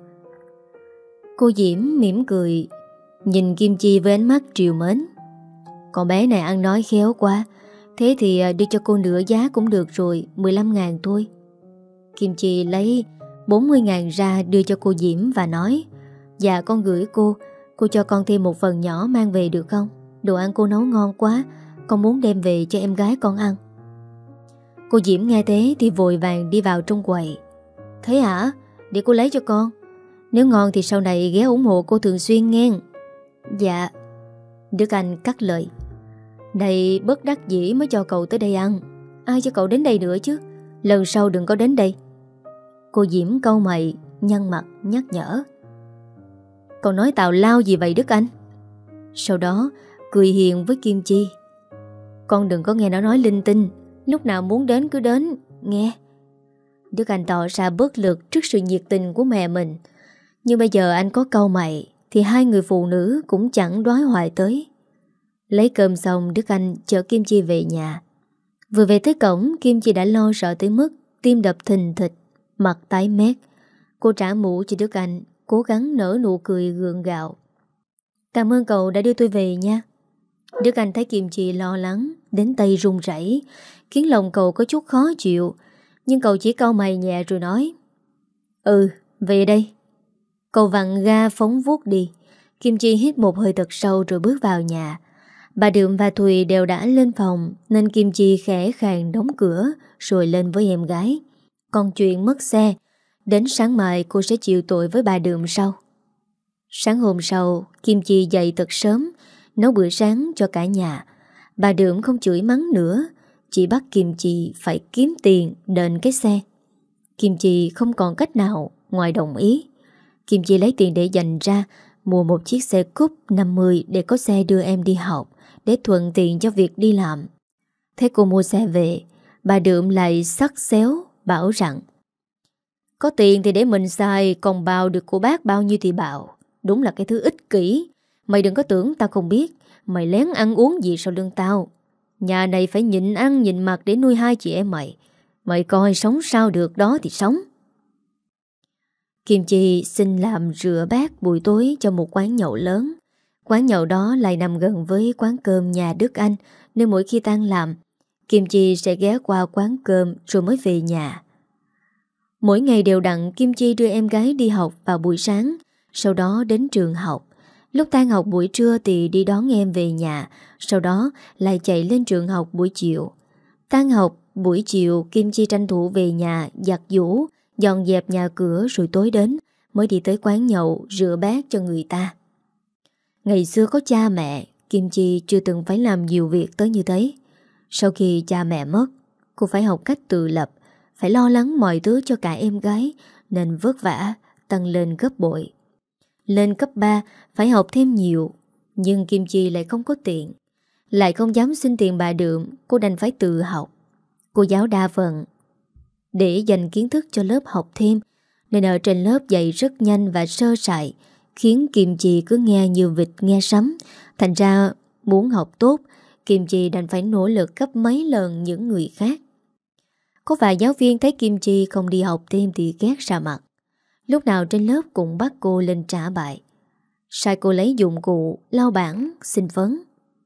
Cô Diễm mỉm cười, nhìn Kim Chi với ánh mắt trìu mến. Con bé này ăn nói khéo quá. Thế thì đưa cho cô nửa giá cũng được rồi, mười lăm ngàn thôi. Kim Chi lấy bốn mươi ngàn ra đưa cho cô Diễm và nói: Dạ con gửi cô, cô cho con thêm một phần nhỏ mang về được không? Đồ ăn cô nấu ngon quá, con muốn đem về cho em gái con ăn. Cô Diễm nghe thế thì vội vàng đi vào trong quầy. Thế hả? Để cô lấy cho con. Nếu ngon thì sau này ghé ủng hộ cô thường xuyên nghe. Dạ. Đức Anh cắt lời: Này bất đắc dĩ mới cho cậu tới đây ăn. Ai cho cậu đến đây nữa chứ? Lần sau đừng có đến đây. Cô Diễm cau mày, nhăn mặt nhắc nhở: Cậu nói tào lao gì vậy Đức Anh? Sau đó cười hiền với Kim Chi: Con đừng có nghe nó nói linh tinh, lúc nào muốn đến cứ đến, nghe. Đức Anh tỏ ra bất lực trước sự nhiệt tình của mẹ mình. Nhưng bây giờ anh có cau mày thì hai người phụ nữ cũng chẳng đoái hoài tới. Lấy cơm xong, Đức Anh chở Kim Chi về nhà. Vừa về tới cổng, Kim Chi đã lo sợ tới mức tim đập thình thịch, mặt tái mét. Cô trả mũ cho Đức Anh, cố gắng nở nụ cười gượng gạo. Cảm ơn cậu đã đưa tôi về nha. Đức Anh thấy Kim Chi lo lắng đến tay run rẩy, khiến lòng cậu có chút khó chịu. Nhưng cậu chỉ cau mày nhẹ rồi nói: Ừ, về đây. Cậu vặn ga phóng vút đi. Kim Chi hít một hơi thật sâu rồi bước vào nhà. Bà Đượm và Thùy đều đã lên phòng, nên Kim Chi khẽ khàng đóng cửa rồi lên với em gái. Còn chuyện mất xe, đến sáng mai cô sẽ chịu tội với bà Đượm sau. Sáng hôm sau, Kim Chi dậy thật sớm, nấu bữa sáng cho cả nhà. Bà Đượm không chửi mắng nữa, chỉ bắt Kim Chi phải kiếm tiền đền cái xe. Kim Chi không còn cách nào Ngoài đồng ý, Kim Chi lấy tiền để dành ra mua một chiếc xe cúp năm mươi để có xe đưa em đi học, để thuận tiện cho việc đi làm. Thế cô mua xe về, bà Đượm lại sắc xéo bảo rằng: có tiền thì để mình xài, còn bào được của bác bao nhiêu thì bào. Đúng là cái thứ ích kỷ. Mày đừng có tưởng tao không biết. Mày lén ăn uống gì sau lưng tao. Nhà này phải nhịn ăn nhịn mặc để nuôi hai chị em mày. Mày coi sống sao được đó thì sống. Kim Chi xin làm rửa bát buổi tối cho một quán nhậu lớn. Quán nhậu đó lại nằm gần với quán cơm nhà Đức Anh, nên mỗi khi tan làm, Kim Chi sẽ ghé qua quán cơm rồi mới về nhà. Mỗi ngày đều đặn, Kim Chi đưa em gái đi học vào buổi sáng, sau đó đến trường học. Lúc tan học buổi trưa thì đi đón em về nhà, sau đó lại chạy lên trường học buổi chiều. Tan học buổi chiều, Kim Chi tranh thủ về nhà giặt giũ, dọn dẹp nhà cửa, rồi tối đến mới đi tới quán nhậu rửa bát cho người ta. Ngày xưa có cha mẹ, Kim Chi chưa từng phải làm nhiều việc tới như thế. Sau khi cha mẹ mất, cô phải học cách tự lập, phải lo lắng mọi thứ cho cả em gái, nên vất vả tăng lên gấp bội. Lên cấp ba phải học thêm nhiều, nhưng Kim Chi lại không có tiền, lại không dám xin tiền bà Đượm. Cô đành phải tự học. Cô giáo đa phần để dành kiến thức cho lớp học thêm, nên ở trên lớp dạy rất nhanh và sơ sài, khiến Kim Chi cứ nghe như vịt nghe sấm. Thành ra muốn học tốt, Kim Chi đành phải nỗ lực gấp mấy lần những người khác. Có vài giáo viên thấy Kim Chi không đi học thêm thì ghét ra mặt. Lúc nào trên lớp cũng bắt cô lên trả bài, sai cô lấy dụng cụ lau bảng xin phấn.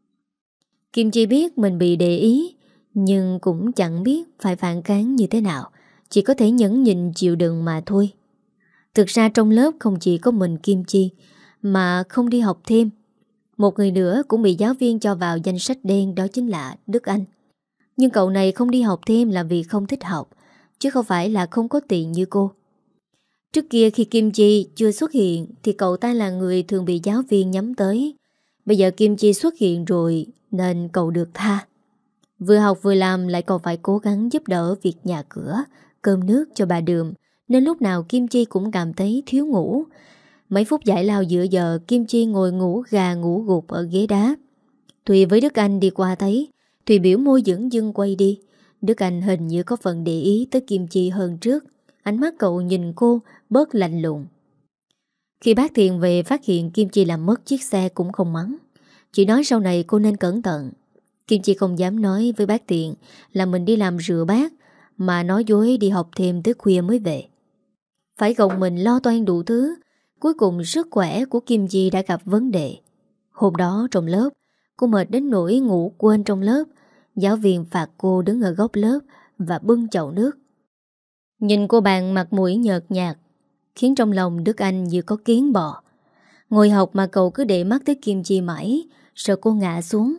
Kim Chi biết mình bị để ý, nhưng cũng chẳng biết phải phản kháng như thế nào, chỉ có thể nhẫn nhịn chịu đựng mà thôi. Thực ra trong lớp không chỉ có mình Kim Chi mà không đi học thêm. Một người nữa cũng bị giáo viên cho vào danh sách đen, đó chính là Đức Anh. Nhưng cậu này không đi học thêm là vì không thích học, chứ không phải là không có tiền như cô. Trước kia khi Kim Chi chưa xuất hiện thì cậu ta là người thường bị giáo viên nhắm tới. Bây giờ Kim Chi xuất hiện rồi nên cậu được tha. Vừa học vừa làm lại còn phải cố gắng giúp đỡ việc nhà cửa, cơm nước cho bà Đượm, nên lúc nào Kim Chi cũng cảm thấy thiếu ngủ. Mấy phút giải lao giữa giờ, Kim Chi ngồi ngủ gà ngủ gục ở ghế đá. Thùy với Đức Anh đi qua thấy, Thùy biểu môi dửng dưng quay đi. Đức Anh hình như có phần để ý tới Kim Chi hơn trước. Ánh mắt cậu nhìn cô bớt lạnh lùng. Khi bác Thiện về phát hiện Kim Chi làm mất chiếc xe cũng không mắng, chỉ nói sau này cô nên cẩn thận. Kim Chi không dám nói với bác Thiện là mình đi làm rửa bát, mà nói dối đi học thêm tới khuya mới về. Phải gồng mình lo toan đủ thứ. Cuối cùng sức khỏe của Kim Chi đã gặp vấn đề. Hôm đó trong lớp, cô mệt đến nỗi ngủ quên trong lớp. Giáo viên phạt cô đứng ở góc lớp và bưng chậu nước. Nhìn cô bạn mặt mũi nhợt nhạt, khiến trong lòng Đức Anh như có kiến bò. Ngồi học mà cậu cứ để mắt tới Kim Chi mãi, sợ cô ngã xuống.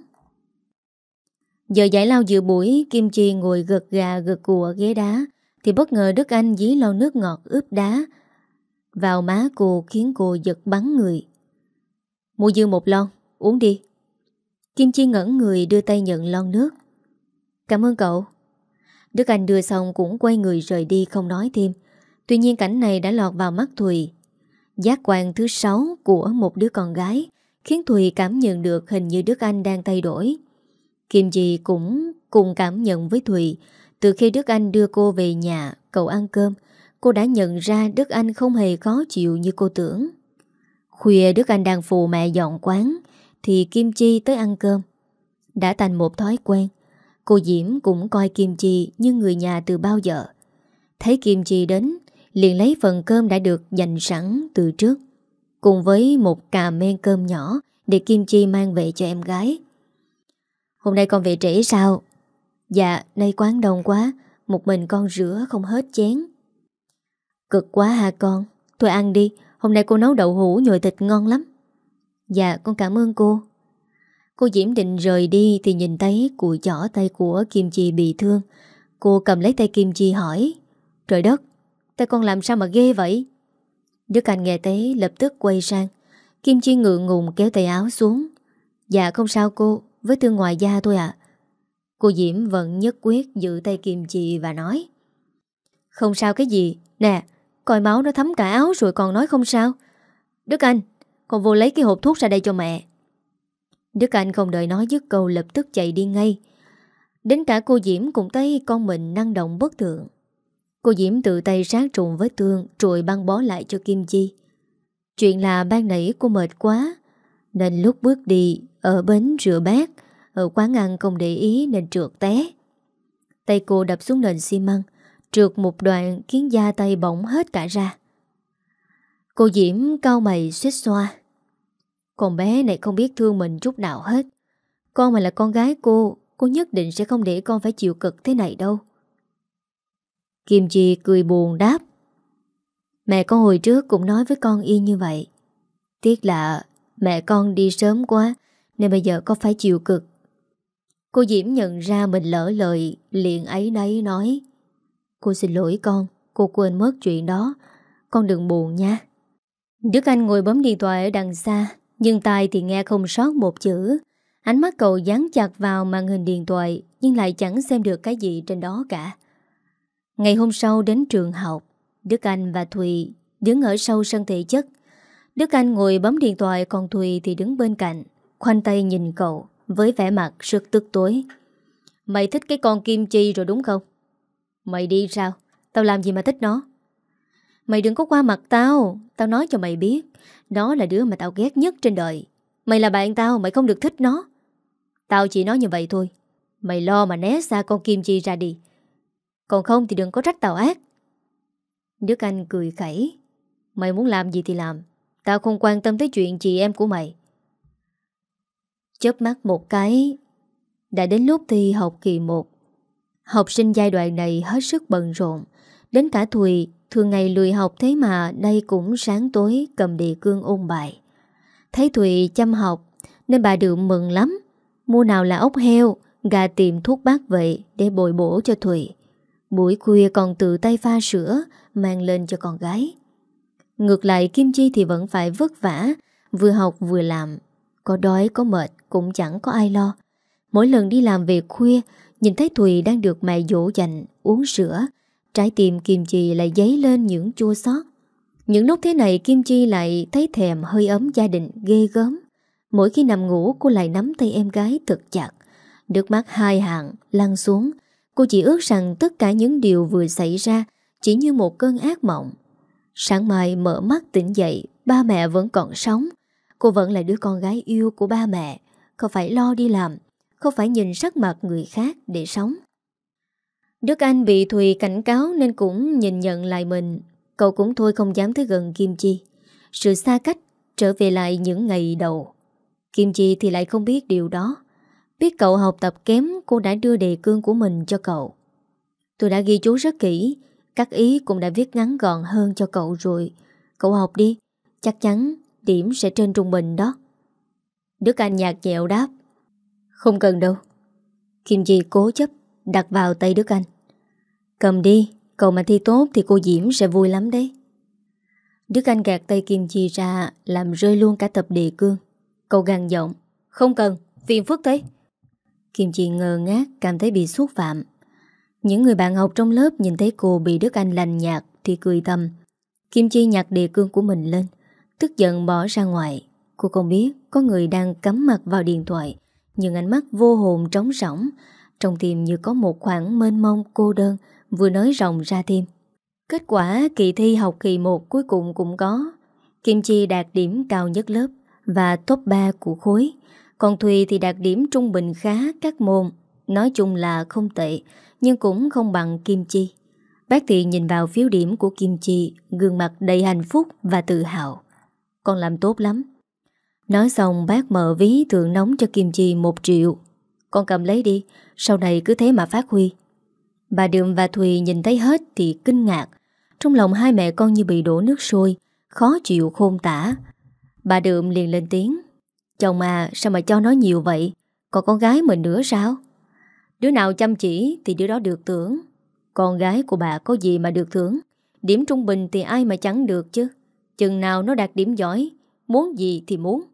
Giờ giải lao giữa buổi, Kim Chi ngồi gật gà gật cù ở ghế đá, thì bất ngờ Đức Anh dí lon nước ngọt ướp đá vào má cô, khiến cô giật bắn người. Mua dư một lon, uống đi. Kim Chi ngẩn người đưa tay nhận lon nước. Cảm ơn cậu. Đức Anh đưa xong cũng quay người rời đi không nói thêm. Tuy nhiên cảnh này đã lọt vào mắt Thùy. Giác quan thứ sáu của một đứa con gái khiến Thùy cảm nhận được hình như Đức Anh đang thay đổi. Kim Chi cũng cùng cảm nhận với Thùy. Từ khi Đức Anh đưa cô về nhà cậu ăn cơm, cô đã nhận ra Đức Anh không hề khó chịu như cô tưởng. Khuya Đức Anh đang phụ mẹ dọn quán thì Kim Chi tới ăn cơm. Đã thành một thói quen, cô Diễm cũng coi Kim Chi như người nhà từ bao giờ. Thấy Kim Chi đến, liền lấy phần cơm đã được dành sẵn từ trước, cùng với một cà men cơm nhỏ để Kim Chi mang về cho em gái. Hôm nay con về trễ sao? Dạ, nay quán đông quá, một mình con rửa không hết chén. Cực quá hả con? Thôi ăn đi, hôm nay cô nấu đậu hũ nhồi thịt ngon lắm. Dạ, con cảm ơn cô. Cô Diễm định rời đi thì nhìn thấy cùi chỏ tay của Kim Chi bị thương. Cô cầm lấy tay Kim Chi hỏi: trời đất, tay con làm sao mà ghê vậy? Đức Anh nghe thế lập tức quay sang. Kim Chi ngượng ngùng kéo tay áo xuống. Dạ không sao cô, vết thương ngoài da thôi ạ. Cô Diễm vẫn nhất quyết giữ tay Kim Chi và nói: không sao cái gì. Nè, Coi máu nó thấm cả áo rồi còn nói không sao. Đức Anh, con vô lấy cái hộp thuốc ra đây cho mẹ. Đức Anh không đợi nói dứt câu lập tức chạy đi ngay. Đến cả cô Diễm cũng thấy con mình năng động bất thường. Cô Diễm tự tay sát trùng vết thương rồi băng bó lại cho Kim Chi. Chuyện là ban nãy cô mệt quá nên lúc bước đi ở bến rửa bát ở quán ăn không để ý nên trượt té. Tay cô đập xuống nền xi măng, trượt một đoạn khiến da tay bỏng hết cả ra. Cô Diễm cau mày suýt xoa. Con bé này không biết thương mình chút nào hết. Con mà là con gái cô, cô nhất định sẽ không để con phải chịu cực thế này đâu. Kim Chi cười buồn đáp. Mẹ con hồi trước cũng nói với con y như vậy. Tiếc là mẹ con đi sớm quá nên bây giờ con phải chịu cực. Cô Diễm nhận ra mình lỡ lời, liền áy náy nói. Cô xin lỗi con, cô quên mất chuyện đó. Con đừng buồn nha. Đức Anh ngồi bấm điện thoại ở đằng xa, nhưng tai thì nghe không sót một chữ. Ánh mắt cậu dán chặt vào màn hình điện thoại, nhưng lại chẳng xem được cái gì trên đó cả. Ngày hôm sau đến trường học, Đức Anh và Thùy đứng ở sau sân thể chất. Đức Anh ngồi bấm điện thoại, còn Thùy thì đứng bên cạnh, khoanh tay nhìn cậu với vẻ mặt rất tức tối. Mày thích cái con Kim Chi rồi đúng không? Mày đi sao? Tao làm gì mà thích nó? Mày đừng có qua mặt tao. Tao nói cho mày biết, nó là đứa mà tao ghét nhất trên đời. Mày là bạn tao, mày không được thích nó. Tao chỉ nói như vậy thôi. Mày lo mà né xa con Kim Chi ra đi. Còn không thì đừng có trách tao ác. Đức Anh cười khẩy. Mày muốn làm gì thì làm. Tao không quan tâm tới chuyện chị em của mày. Chớp mắt một cái, đã đến lúc thi học kỳ một. Học sinh giai đoạn này hết sức bận rộn. Đến cả Thùy thường ngày lười học, thế mà đây cũng sáng tối cầm đề cương ôn bài. Thấy Thùy chăm học nên bà Đượm mừng lắm. Mua nào là ốc heo, gà tiệm thuốc bác vậy để bồi bổ cho Thùy. Buổi khuya còn tự tay pha sữa mang lên cho con gái. Ngược lại Kim Chi thì vẫn phải vất vả, vừa học vừa làm. Có đói có mệt cũng chẳng có ai lo. Mỗi lần đi làm về khuya, nhìn thấy Thùy đang được mẹ dỗ dành uống sữa, trái tim Kim Chi lại dấy lên những chua xót. Những lúc thế này Kim Chi lại thấy thèm hơi ấm gia đình ghê gớm. Mỗi khi nằm ngủ cô lại nắm tay em gái thật chặt. Nước mắt hai hàng lăn xuống. Cô chỉ ước rằng tất cả những điều vừa xảy ra chỉ như một cơn ác mộng. Sáng mai mở mắt tỉnh dậy, ba mẹ vẫn còn sống. Cô vẫn là đứa con gái yêu của ba mẹ, không phải lo đi làm, không phải nhìn sắc mặt người khác để sống. Đức Anh bị Thùy cảnh cáo nên cũng nhìn nhận lại mình. Cậu cũng thôi không dám tới gần Kim Chi. Sự xa cách trở về lại những ngày đầu. Kim Chi thì lại không biết điều đó. Biết cậu học tập kém, cô đã đưa đề cương của mình cho cậu. Tôi đã ghi chú rất kỹ, các ý cũng đã viết ngắn gọn hơn cho cậu rồi. Cậu học đi, chắc chắn điểm sẽ trên trung bình đó. Đức Anh nhạt nhẽo đáp. Không cần đâu. Kim Chi cố chấp đặt vào tay Đức Anh. Cầm đi, cậu mà thi tốt thì cô Diễm sẽ vui lắm đấy. Đức Anh gạt tay Kim Chi ra, làm rơi luôn cả tập đề cương. Cậu gằn giọng. Không cần, phiền phức thế. Kim Chi ngơ ngác, cảm thấy bị xúc phạm. Những người bạn học trong lớp nhìn thấy cô bị Đức Anh lành nhạt thì cười thầm. Kim Chi nhặt đề cương của mình lên, tức giận bỏ ra ngoài. Cô không biết có người đang cắm mặt vào điện thoại, nhưng ánh mắt vô hồn trống rỗng, trong tim như có một khoảng mênh mông cô đơn vừa nới rộng ra thêm. Kết quả kỳ thi học kỳ một cuối cùng cũng có. Kim Chi đạt điểm cao nhất lớp và top ba của khối. Còn Thùy thì đạt điểm trung bình khá các môn. Nói chung là không tệ, nhưng cũng không bằng Kim Chi. Bác Thị nhìn vào phiếu điểm của Kim Chi, gương mặt đầy hạnh phúc và tự hào. Con làm tốt lắm. Nói xong bác mở ví thưởng nóng cho Kim Chi một triệu. Con cầm lấy đi, sau này cứ thế mà phát huy. Bà Đượm và Thùy nhìn thấy hết thì kinh ngạc. Trong lòng hai mẹ con như bị đổ nước sôi, khó chịu khôn tả. Bà Đượm liền lên tiếng. Chồng à, sao mà cho nó nhiều vậy? Còn con gái mình nữa sao? Đứa nào chăm chỉ thì đứa đó được thưởng. Con gái của bà có gì mà được thưởng? Điểm trung bình thì ai mà chẳng được chứ. Chừng nào nó đạt điểm giỏi, muốn gì thì muốn.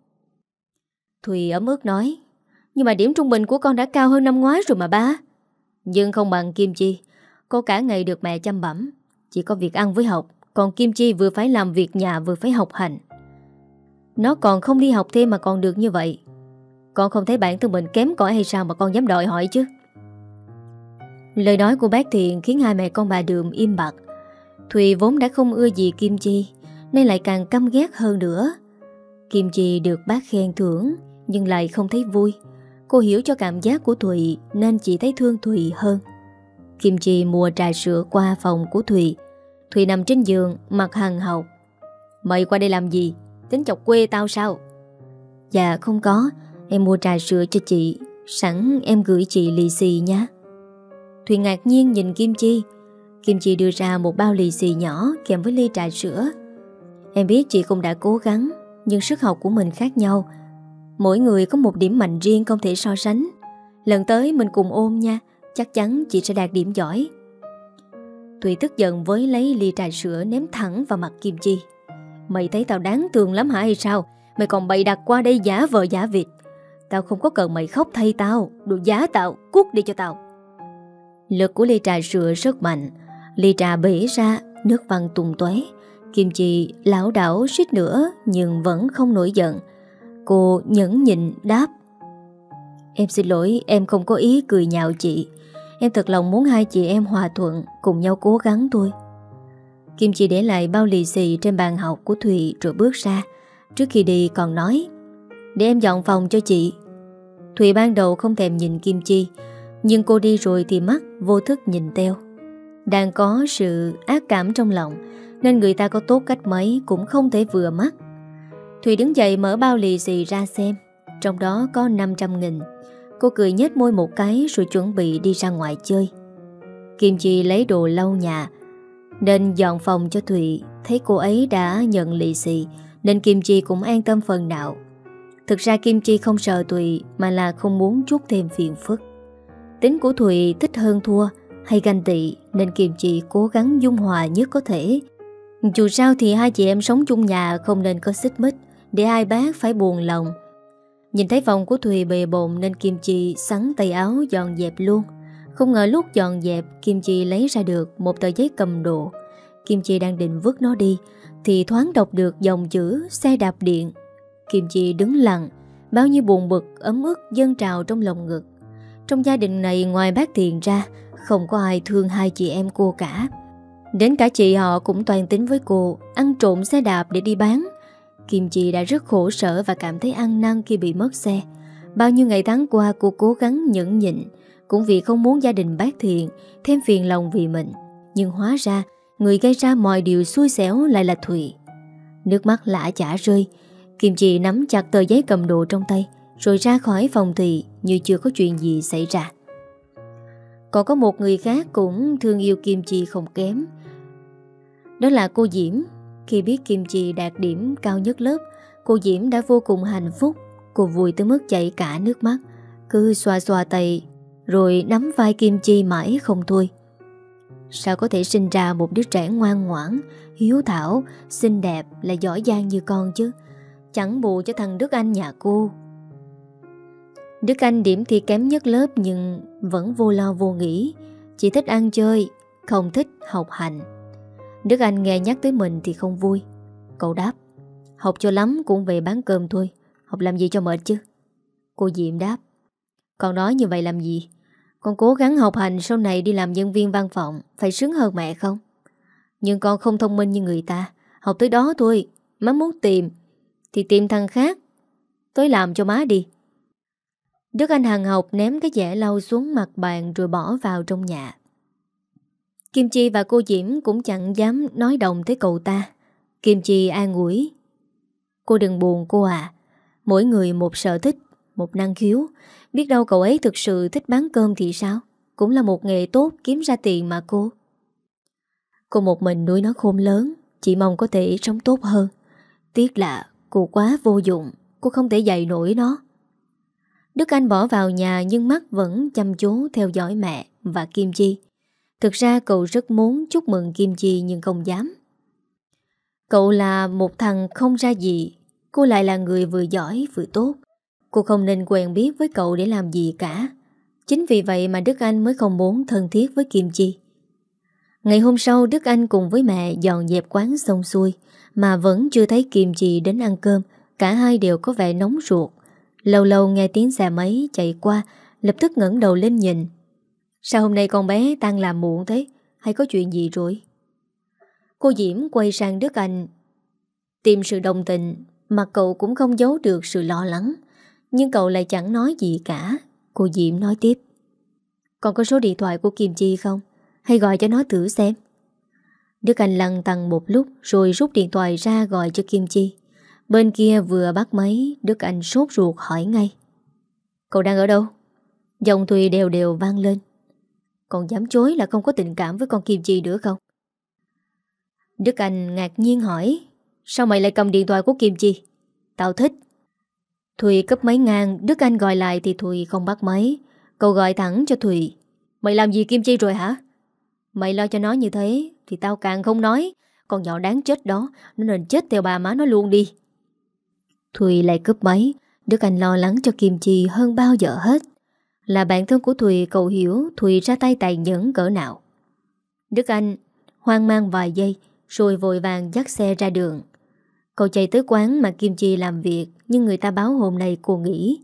Thùy ấm ức nói. Nhưng mà điểm trung bình của con đã cao hơn năm ngoái rồi mà ba. Nhưng không bằng Kim Chi. Cô cả ngày được mẹ chăm bẵm, chỉ có việc ăn với học, Còn Kim Chi vừa phải làm việc nhà vừa phải học hành. Nó còn không đi học thêm mà còn được như vậy. Con không thấy bản thân mình kém cỏi hay sao mà con dám đòi hỏi chứ? Lời nói của bác Thiện khiến hai mẹ con bà Đượm im bặt. Thùy vốn đã không ưa gì Kim Chi nên lại càng căm ghét hơn nữa. Kim Chi được bác khen thưởng nhưng lại không thấy vui. Cô hiểu cho cảm giác của Thùy nên chỉ thấy thương Thùy hơn. Kim Chi mua trà sữa qua phòng của Thùy. Thùy nằm trên giường mặt hằn học. Mày qua đây làm gì? Tính chọc quê tao sao? Dạ không có, em mua trà sữa cho chị. Sẵn em gửi chị lì xì nhé. Thùy ngạc nhiên nhìn Kim Chi. Kim Chi đưa ra một bao lì xì nhỏ kèm với ly trà sữa. Em biết chị cũng đã cố gắng, nhưng sức học của mình khác nhau. Mỗi người có một điểm mạnh riêng không thể so sánh. Lần tới mình cùng ôm nha. Chắc chắn chị sẽ đạt điểm giỏi. Thùy tức giận với lấy ly trà sữa ném thẳng vào mặt Kim Chi. Mày thấy tao đáng thương lắm hả hay sao? Mày còn bày đặt qua đây giả vờ giả vịt. Tao không có cần mày khóc thay tao. Đồ giá tạo, cút đi cho tao. Lực của ly trà sữa rất mạnh. Ly trà bể ra, nước văng tung tóe. Kim Chi lảo đảo suýt nữa nhưng vẫn không nổi giận. Cô nhẫn nhịn đáp: Em xin lỗi, em không có ý cười nhạo chị. Em thật lòng muốn hai chị em hòa thuận, cùng nhau cố gắng thôi. Kim Chi để lại bao lì xì trên bàn học của Thùy rồi bước ra. Trước khi đi còn nói: Để em dọn phòng cho chị. Thùy ban đầu không thèm nhìn Kim Chi, nhưng cô đi rồi thì mắt vô thức nhìn theo. Đang có sự ác cảm trong lòng nên người ta có tốt cách mấy cũng không thể vừa mắt. Thùy đứng dậy mở bao lì xì ra xem. Trong đó có năm trăm nghìn. Cô cười nhếch môi một cái rồi chuẩn bị đi ra ngoài chơi. Kim Chi lấy đồ lau nhà nên dọn phòng cho Thùy. Thấy cô ấy đã nhận lì xì nên Kim Chi cũng an tâm phần nào. Thực ra Kim Chi không sợ Thùy mà là không muốn chuốc thêm phiền phức. Tính của Thùy thích hơn thua hay ganh tị nên Kim Chi cố gắng dung hòa nhất có thể. Dù sao thì hai chị em sống chung nhà không nên có xích mích để ai bác phải buồn lòng. Nhìn thấy phòng của Thùy bề bộn nên Kim Chi sắn tay áo dọn dẹp luôn. Không ngờ lúc dọn dẹp Kim Chi lấy ra được một tờ giấy cầm đồ. Kim Chi đang định vứt nó đi thì thoáng đọc được dòng chữ xe đạp điện. Kim Chi đứng lặng, bao nhiêu buồn bực ấm ức dâng trào trong lòng ngực. Trong gia đình này ngoài bác Thiện ra không có ai thương hai chị em cô cả. Đến cả chị họ cũng toàn tính với cô ăn trộm xe đạp để đi bán. Kim Chi đã rất khổ sở và cảm thấy ăn năn khi bị mất xe. Bao nhiêu ngày tháng qua cô cố gắng nhẫn nhịn, cũng vì không muốn gia đình bác Thiện thêm phiền lòng vì mình. Nhưng hóa ra người gây ra mọi điều xui xẻo lại là Thùy. Nước mắt lã chả rơi. Kim Chi nắm chặt tờ giấy cầm đồ trong tay rồi ra khỏi phòng Thùy như chưa có chuyện gì xảy ra. Còn có một người khác cũng thương yêu Kim Chi không kém. Đó là cô Diễm. Khi biết Kim Chi đạt điểm cao nhất lớp, cô Diễm đã vô cùng hạnh phúc. Cô vui tới mức chảy cả nước mắt, cứ xoa xoa tay rồi nắm vai Kim Chi mãi không thôi. Sao có thể sinh ra một đứa trẻ ngoan ngoãn, hiếu thảo, xinh đẹp lại giỏi giang như con chứ? Chẳng bù cho thằng Đức Anh nhà cô. Đức Anh điểm thì kém nhất lớp nhưng vẫn vô lo vô nghĩ, chỉ thích ăn chơi, không thích học hành. Đức Anh nghe nhắc tới mình thì không vui. Cậu đáp: Học cho lắm cũng về bán cơm thôi, học làm gì cho mệt chứ. Cô Diệm đáp: Con nói như vậy làm gì? Con cố gắng học hành sau này đi làm nhân viên văn phòng phải sướng hơn mẹ không? Nhưng con không thông minh như người ta. Học tới đó thôi. Má muốn tìm thì tìm thằng khác tới làm cho má đi. Đức Anh hằng học ném cái dẻ lau xuống mặt bàn rồi bỏ vào trong nhà. Kim Chi và cô Diễm cũng chẳng dám nói đồng tới cậu ta. Kim Chi an ủi: Cô đừng buồn cô à. Mỗi người một sở thích, một năng khiếu. Biết đâu cậu ấy thực sự thích bán cơm thì sao? Cũng là một nghề tốt kiếm ra tiền mà cô. Cô một mình nuôi nó khôn lớn, chỉ mong có thể sống tốt hơn. Tiếc là cô quá vô dụng, cô không thể dạy nổi nó. Đức Anh bỏ vào nhà nhưng mắt vẫn chăm chú theo dõi mẹ và Kim Chi. Thực ra cậu rất muốn chúc mừng Kim Chi nhưng không dám. Cậu là một thằng không ra gì, cô lại là người vừa giỏi vừa tốt. Cô không nên quen biết với cậu để làm gì cả. Chính vì vậy mà Đức Anh mới không muốn thân thiết với Kim Chi. Ngày hôm sau Đức Anh cùng với mẹ dọn dẹp quán xong xuôi mà vẫn chưa thấy Kim Chi đến ăn cơm. Cả hai đều có vẻ nóng ruột. Lâu lâu nghe tiếng xe máy chạy qua, lập tức ngẩng đầu lên nhìn. Sao hôm nay con bé tan làm muộn thế? Hay có chuyện gì rồi? Cô Diễm quay sang Đức Anh tìm sự đồng tình, mà cậu cũng không giấu được sự lo lắng. Nhưng cậu lại chẳng nói gì cả. Cô Diễm nói tiếp. Còn có số điện thoại của Kim Chi không? Hay gọi cho nó thử xem. Đức Anh lăn tăn một lúc rồi rút điện thoại ra gọi cho Kim Chi. Bên kia vừa bắt máy, Đức Anh sốt ruột hỏi ngay. Cậu đang ở đâu? Giọng Thùy đều đều vang lên. Còn dám chối là không có tình cảm với con Kim Chi nữa không? Đức Anh ngạc nhiên hỏi. Sao mày lại cầm điện thoại của Kim Chi? Tao thích. Thùy cấp máy ngang, Đức Anh gọi lại thì Thùy không bắt máy. Cậu gọi thẳng cho Thùy. Mày làm gì Kim Chi rồi hả? Mày lo cho nó như thế thì tao càng không nói. Con nhỏ đáng chết đó, nó nên chết theo bà má nó luôn đi. Thùy lại cướp máy. Đức Anh lo lắng cho Kim Chi hơn bao giờ hết. Là bạn thân của Thùy, cậu hiểu Thùy ra tay tàn nhẫn cỡ nào. Đức Anh hoang mang vài giây rồi vội vàng dắt xe ra đường. Cậu chạy tới quán mà Kim Chi làm việc, nhưng người ta báo hôm nay cô nghỉ.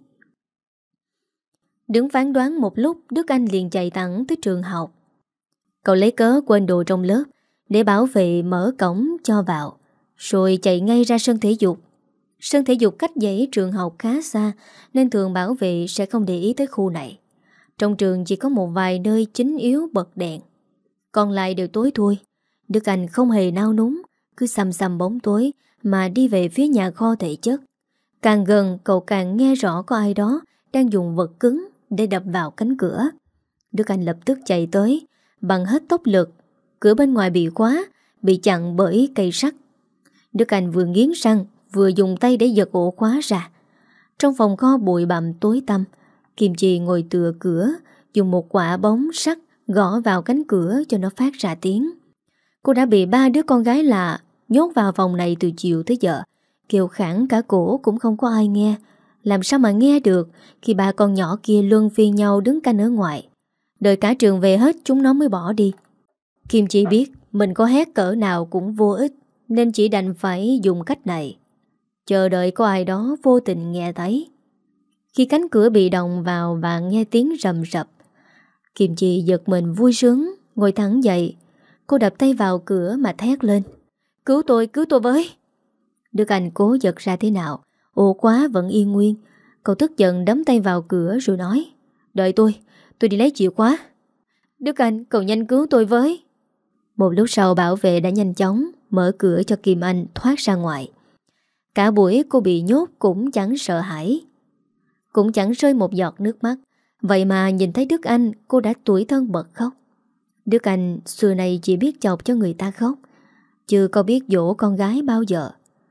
Đứng phán đoán một lúc, Đức Anh liền chạy thẳng tới trường học. Cậu lấy cớ quên đồ trong lớp để bảo vệ mở cổng cho vào, rồi chạy ngay ra sân thể dục. Sân thể dục cách dãy trường học khá xa, nên thường bảo vệ sẽ không để ý tới khu này. Trong trường chỉ có một vài nơi chính yếu bật đèn, còn lại đều tối thui. Đức Anh không hề nao núng, cứ xăm xăm bóng tối mà đi về phía nhà kho thể chất. Càng gần cậu càng nghe rõ có ai đó đang dùng vật cứng để đập vào cánh cửa. Đức Anh lập tức chạy tới bằng hết tốc lực. Cửa bên ngoài bị khóa, bị chặn bởi cây sắt. Đức Anh vừa nghiến răng vừa dùng tay để giật ổ khóa ra. Trong phòng kho bụi bặm tối tăm, Kim Chi ngồi tựa cửa, dùng một quả bóng sắt gõ vào cánh cửa cho nó phát ra tiếng. Cô đã bị ba đứa con gái lạ nhốt vào phòng này từ chiều tới giờ, kêu khản cả cổ cũng không có ai nghe. Làm sao mà nghe được khi ba con nhỏ kia luân phiên nhau đứng canh ở ngoài. Đợi cả trường về hết chúng nó mới bỏ đi. Kim Chi biết mình có hét cỡ nào cũng vô ích, nên chỉ đành phải dùng cách này, chờ đợi có ai đó vô tình nghe thấy. Khi cánh cửa bị động vào và nghe tiếng rầm rập, Kim Chi giật mình vui sướng, ngồi thẳng dậy. Cô đập tay vào cửa mà thét lên. Cứu tôi, cứu tôi với. Đức Anh cố giật ra thế nào, ổ khóa vẫn yên nguyên. Cậu tức giận đấm tay vào cửa rồi nói. Đợi tôi, tôi đi lấy chìa khóa. Đức Anh, cậu nhanh cứu tôi với. Một lúc sau bảo vệ đã nhanh chóng mở cửa cho Kim Anh thoát ra ngoài. Cả buổi cô bị nhốt cũng chẳng sợ hãi, cũng chẳng rơi một giọt nước mắt. Vậy mà nhìn thấy Đức Anh, cô đã tủi thân bật khóc. Đức Anh xưa này chỉ biết chọc cho người ta khóc, chưa có biết dỗ con gái bao giờ.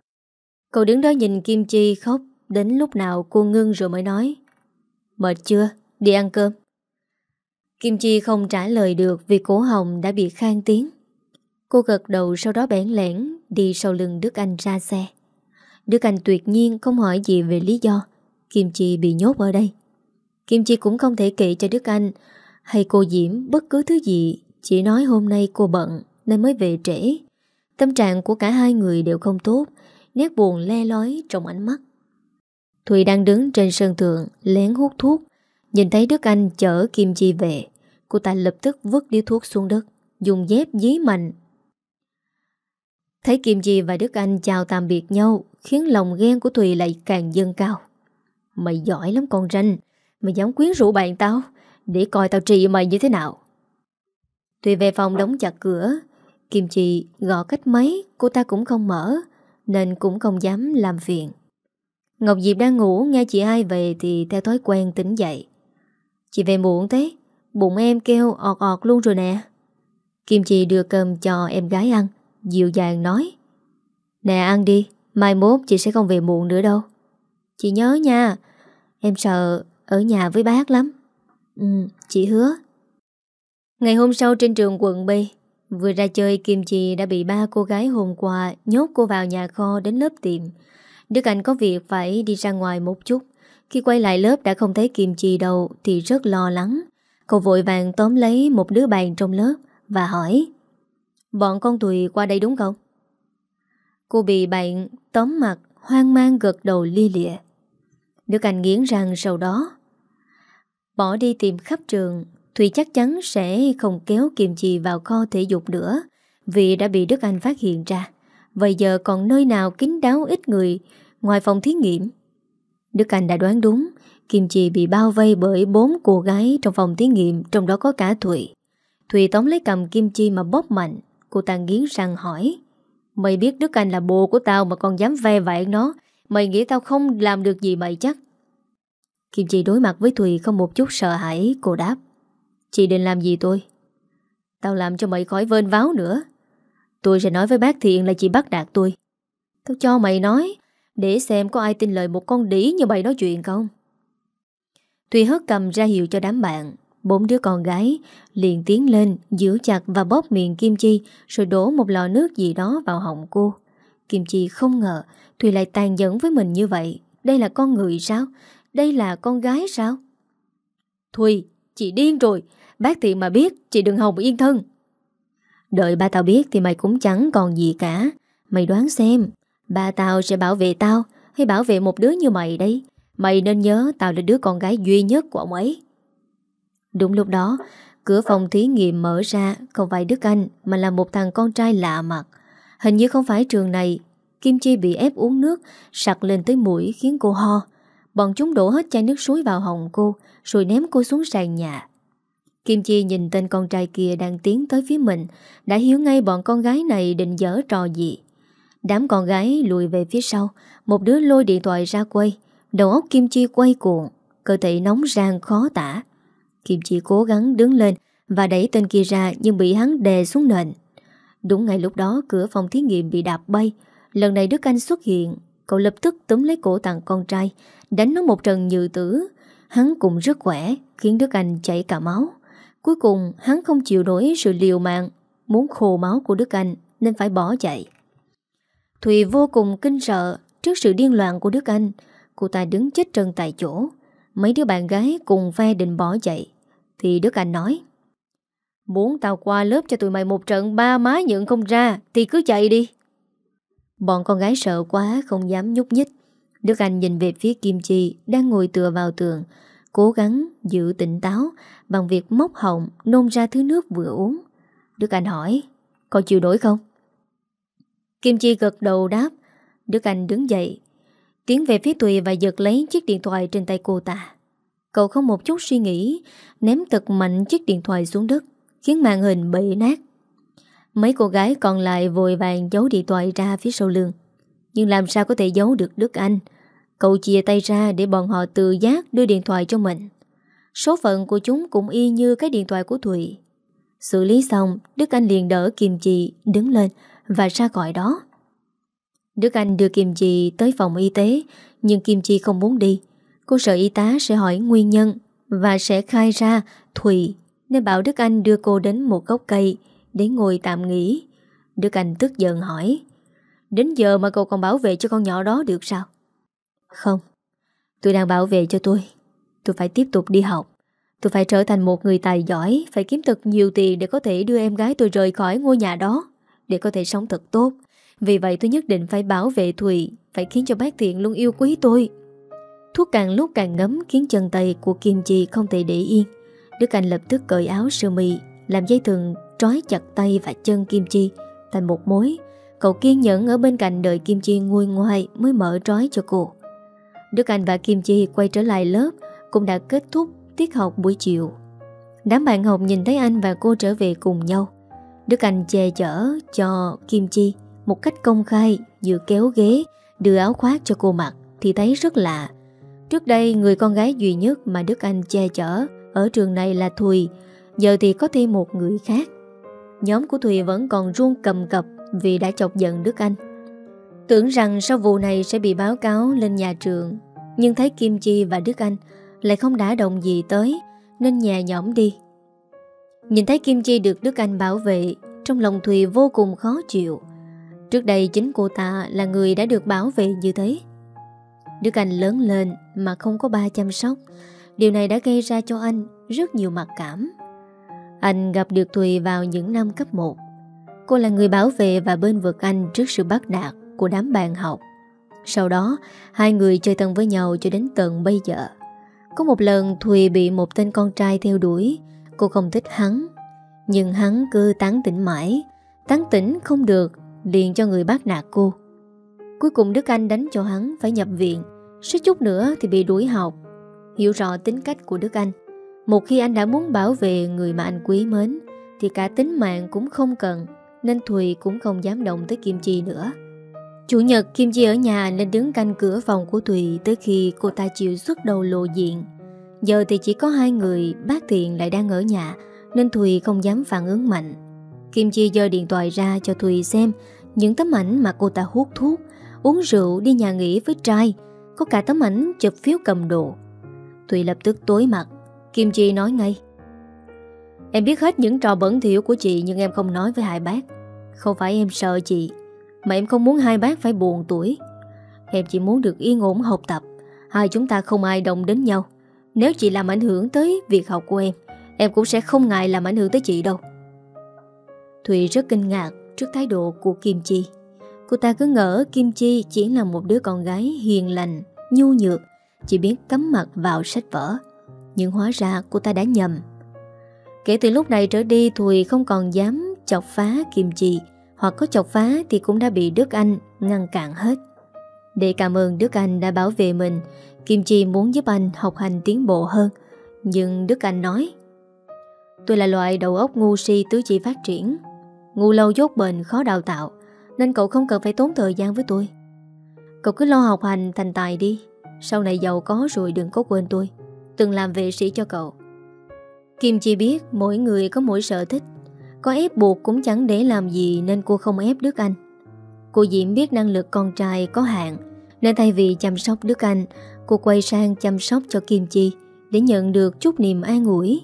Cậu đứng đó nhìn Kim Chi khóc, đến lúc nào cô ngưng rồi mới nói. Mệt chưa? Đi ăn cơm. Kim Chi không trả lời được vì cổ họng đã bị khan tiếng. Cô gật đầu, sau đó bẽn lẽn đi sau lưng Đức Anh ra xe. Đức Anh tuyệt nhiên không hỏi gì về lý do Kim Chi bị nhốt ở đây. Kim Chi cũng không thể kể cho Đức Anh hay cô Diễm bất cứ thứ gì, chỉ nói hôm nay cô bận nên mới về trễ. Tâm trạng của cả hai người đều không tốt, nét buồn le lói trong ánh mắt. Thùy đang đứng trên sân thượng lén hút thuốc, nhìn thấy Đức Anh chở Kim Chi về, cô ta lập tức vứt điếu thuốc xuống đất, dùng dép dí mạnh. Thấy Kim Chi và Đức Anh chào tạm biệt nhau, khiến lòng ghen của Thùy lại càng dâng cao. Mày giỏi lắm con ranh, mày dám quyến rũ bạn tao, để coi tao trị mày như thế nào. Thùy về phòng đóng chặt cửa. Kim Chi gõ cách máy cô ta cũng không mở, nên cũng không dám làm phiền. Ngọc Diệp đang ngủ, nghe chị hai về thì theo thói quen tỉnh dậy. Chị về muộn thế, bụng em kêu ọt ọt luôn rồi nè. Kim Chi đưa cơm cho em gái ăn, dịu dàng nói. Nè ăn đi, mai mốt chị sẽ không về muộn nữa đâu. Chị nhớ nha, em sợ ở nhà với bác lắm. Ừ, chị hứa. Ngày hôm sau trên trường quận B, vừa ra chơi Kim Chi đã bị ba cô gái hôm qua nhốt cô vào nhà kho đến lớp tiệm. Đức Anh có việc phải đi ra ngoài một chút. Khi quay lại lớp đã không thấy Kim Chi đâu thì rất lo lắng. Cậu vội vàng tóm lấy một đứa bạn trong lớp và hỏi. Bọn con Thùy qua đây đúng không? Cô bị bạn tóm mặt, hoang mang gật đầu lia lịa. Đức Anh nghiến răng, sau đó bỏ đi tìm khắp trường. Thùy chắc chắn sẽ không kéo Kim Chi vào kho thể dục nữa, vì đã bị Đức Anh phát hiện ra. Vậy giờ còn nơi nào kín đáo ít người ngoài phòng thí nghiệm? Đức Anh đã đoán đúng. Kim Chi bị bao vây bởi bốn cô gái trong phòng thí nghiệm, trong đó có cả Thùy. Thùy tóm lấy cầm Kim Chi mà bóp mạnh. Cô ta nghiến răng hỏi: Mày biết Đức Anh là bồ của tao mà còn dám ve vãn nó? Mày nghĩ tao không làm được gì mày chắc? Kim Chi đối mặt với Thùy không một chút sợ hãi. Cô đáp: Chị định làm gì tôi? Tao làm cho mày khỏi vênh váo nữa. Tôi sẽ nói với bác Thiện là chị bắt nạt tôi. Tao cho mày nói, để xem có ai tin lời một con đĩ như mày nói chuyện không. Thùy hất cầm ra hiệu cho đám bạn. Bốn đứa con gái liền tiến lên, giữ chặt và bóp miệng Kim Chi, rồi đổ một lọ nước gì đó vào họng cô. Kim Chi không ngờ Thùy lại tàn nhẫn với mình như vậy. Đây là con người sao? Đây là con gái sao? Thùy, chị điên rồi. Bác Thiện mà biết, chị đừng hòng yên thân. Đợi ba tao biết thì mày cũng chẳng còn gì cả. Mày đoán xem, ba tao sẽ bảo vệ tao hay bảo vệ một đứa như mày đây? Mày nên nhớ tao là đứa con gái duy nhất của ông ấy. Đúng lúc đó, cửa phòng thí nghiệm mở ra. Không phải Đức Anh mà là một thằng con trai lạ mặt. Hình như không phải trường này. Kim Chi bị ép uống nước, sặc lên tới mũi khiến cô ho. Bọn chúng đổ hết chai nước suối vào họng cô, rồi ném cô xuống sàn nhà. Kim Chi nhìn tên con trai kia đang tiến tới phía mình, đã hiểu ngay bọn con gái này định giở trò gì. Đám con gái lùi về phía sau. Một đứa lôi điện thoại ra quay. Đầu óc Kim Chi quay cuồng, cơ thể nóng rang khó tả. Kim Chi cố gắng đứng lên và đẩy tên kia ra, nhưng bị hắn đè xuống nền. Đúng ngay lúc đó, cửa phòng thí nghiệm bị đạp bay. Lần này Đức Anh xuất hiện. Cậu lập tức túm lấy cổ thằng con trai, đánh nó một trận như tử. Hắn cũng rất khỏe, khiến Đức Anh chảy cả máu. Cuối cùng hắn không chịu nổi sự liều mạng, muốn khô máu của Đức Anh nên phải bỏ chạy. Thùy vô cùng kinh sợ trước sự điên loạn của Đức Anh. Cô ta đứng chết chân tại chỗ. Mấy đứa bạn gái cùng phe định bỏ chạy thì Đức Anh nói: Muốn tao qua lớp cho tụi mày một trận ba má nhận không ra thì cứ chạy đi. Bọn con gái sợ quá không dám nhúc nhích. Đức Anh nhìn về phía Kim Chi đang ngồi tựa vào tường, cố gắng giữ tỉnh táo bằng việc móc họng nôn ra thứ nước vừa uống. Đức Anh hỏi: Con chịu nổi không? Kim Chi gật đầu đáp. Đức Anh đứng dậy, tiến về phía Thùy và giật lấy chiếc điện thoại trên tay cô ta. Cậu không một chút suy nghĩ, ném thật mạnh chiếc điện thoại xuống đất, khiến màn hình bể nát. Mấy cô gái còn lại vội vàng giấu điện thoại ra phía sau lưng. Nhưng làm sao có thể giấu được Đức Anh? Cậu chia tay ra để bọn họ tự giác đưa điện thoại cho mình. Số phận của chúng cũng y như cái điện thoại của Thùy. Xử lý xong, Đức Anh liền đỡ Kim Chi đứng lên và ra khỏi đó. Đức Anh đưa Kim Chi tới phòng y tế, nhưng Kim Chi không muốn đi. Cô sợ y tá sẽ hỏi nguyên nhân và sẽ khai ra Thùy, nên bảo Đức Anh đưa cô đến một gốc cây để ngồi tạm nghỉ. Đức Anh tức giận hỏi: Đến giờ mà cậu còn bảo vệ cho con nhỏ đó được sao? Không, tôi đang bảo vệ cho tôi. Tôi phải tiếp tục đi học. Tôi phải trở thành một người tài giỏi, phải kiếm thật nhiều tiền để có thể đưa em gái tôi rời khỏi ngôi nhà đó, để có thể sống thật tốt. Vì vậy tôi nhất định phải bảo vệ Thùy, phải khiến cho bác Thiện luôn yêu quý tôi. Thuốc càng lúc càng ngấm khiến chân tay của Kim Chi không thể để yên. Đức Anh lập tức cởi áo sơ mi, làm dây thừng trói chặt tay và chân Kim Chi thành một mối. Cậu kiên nhẫn ở bên cạnh đợi Kim Chi nguôi ngoai mới mở trói cho cô. Đức Anh và Kim Chi quay trở lại lớp, cũng đã kết thúc tiết học buổi chiều. Đám bạn học nhìn thấy anh và cô trở về cùng nhau. Đức Anh che chở cho Kim Chi một cách công khai, vừa kéo ghế, đưa áo khoác cho cô mặc thì thấy rất lạ. Trước đây người con gái duy nhất mà Đức Anh che chở ở trường này là Thùy, giờ thì có thêm một người khác. Nhóm của Thùy vẫn còn run cầm cập vì đã chọc giận Đức Anh. Tưởng rằng sau vụ này sẽ bị báo cáo lên nhà trường, nhưng thấy Kim Chi và Đức Anh lại không đả động gì tới, nên nhẹ nhõm đi. Nhìn thấy Kim Chi được Đức Anh bảo vệ, trong lòng Thùy vô cùng khó chịu. Trước đây chính cô ta là người đã được bảo vệ như thế. Đức Anh lớn lên mà không có ba chăm sóc. Điều này đã gây ra cho anh rất nhiều mặc cảm. Anh gặp được Thùy vào những năm cấp một. Cô là người bảo vệ và bên vực anh trước sự bắt nạt của đám bạn học. Sau đó, hai người chơi thân với nhau cho đến tận bây giờ. Có một lần Thùy bị một tên con trai theo đuổi. Cô không thích hắn, nhưng hắn cứ tán tỉnh mãi. Tán tỉnh không được, liền cho người bắt nạt cô. Cuối cùng Đức Anh đánh cho hắn phải nhập viện, suýt chút nữa thì bị đuổi học. Hiểu rõ tính cách của Đức Anh, một khi anh đã muốn bảo vệ người mà anh quý mến thì cả tính mạng cũng không cần, nên Thùy cũng không dám động tới Kim Chi nữa. Chủ nhật Kim Chi ở nhà nên đứng canh cửa phòng của Thùy tới khi cô ta chịu xuất đầu lộ diện. Giờ thì chỉ có hai người, bác Thiện lại đang ở nhà nên Thùy không dám phản ứng mạnh. Kim Chi giơ điện thoại ra cho Thùy xem những tấm ảnh mà cô ta hút thuốc, uống rượu, đi nhà nghỉ với trai. Có cả tấm ảnh chụp phiếu cầm đồ. Thùy lập tức tối mặt. Kim Chi nói ngay: Em biết hết những trò bẩn thỉu của chị, nhưng em không nói với hai bác. Không phải em sợ chị, mà em không muốn hai bác phải buồn tuổi. Em chỉ muốn được yên ổn học tập. Hai chúng ta không ai động đến nhau. Nếu chị làm ảnh hưởng tới việc học của em, em cũng sẽ không ngại làm ảnh hưởng tới chị đâu. Thùy rất kinh ngạc trước thái độ của Kim Chi. Cô ta cứ ngỡ Kim Chi chỉ là một đứa con gái hiền lành, nhu nhược, chỉ biết cắm mặt vào sách vở. Nhưng hóa ra cô ta đã nhầm. Kể từ lúc này trở đi, Thùy không còn dám chọc phá Kim Chi, hoặc có chọc phá thì cũng đã bị Đức Anh ngăn cản hết. Để cảm ơn Đức Anh đã bảo vệ mình, Kim Chi muốn giúp anh học hành tiến bộ hơn. Nhưng Đức Anh nói: Tôi là loại đầu óc ngu si tứ chi phát triển. Ngu lâu dốt bền, khó đào tạo, nên cậu không cần phải tốn thời gian với tôi. Cậu cứ lo học hành thành tài đi. Sau này giàu có rồi đừng có quên tôi, từng làm vệ sĩ cho cậu. Kim Chi biết mỗi người có mỗi sở thích, có ép buộc cũng chẳng để làm gì, nên cô không ép Đức Anh. Cô Diễm biết năng lực con trai có hạn, nên thay vì chăm sóc Đức Anh, cô quay sang chăm sóc cho Kim Chi để nhận được chút niềm an ủi.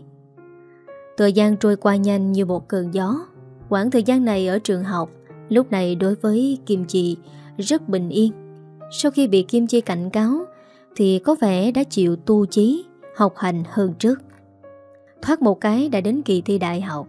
Thời gian trôi qua nhanh như một cơn gió. Quãng thời gian này ở trường học lúc này đối với Kim Chi rất bình yên. Sau khi bị Kim Chi cảnh cáo thì có vẻ đã chịu tu chí, học hành hơn trước. Thoát một cái đã đến kỳ thi đại học.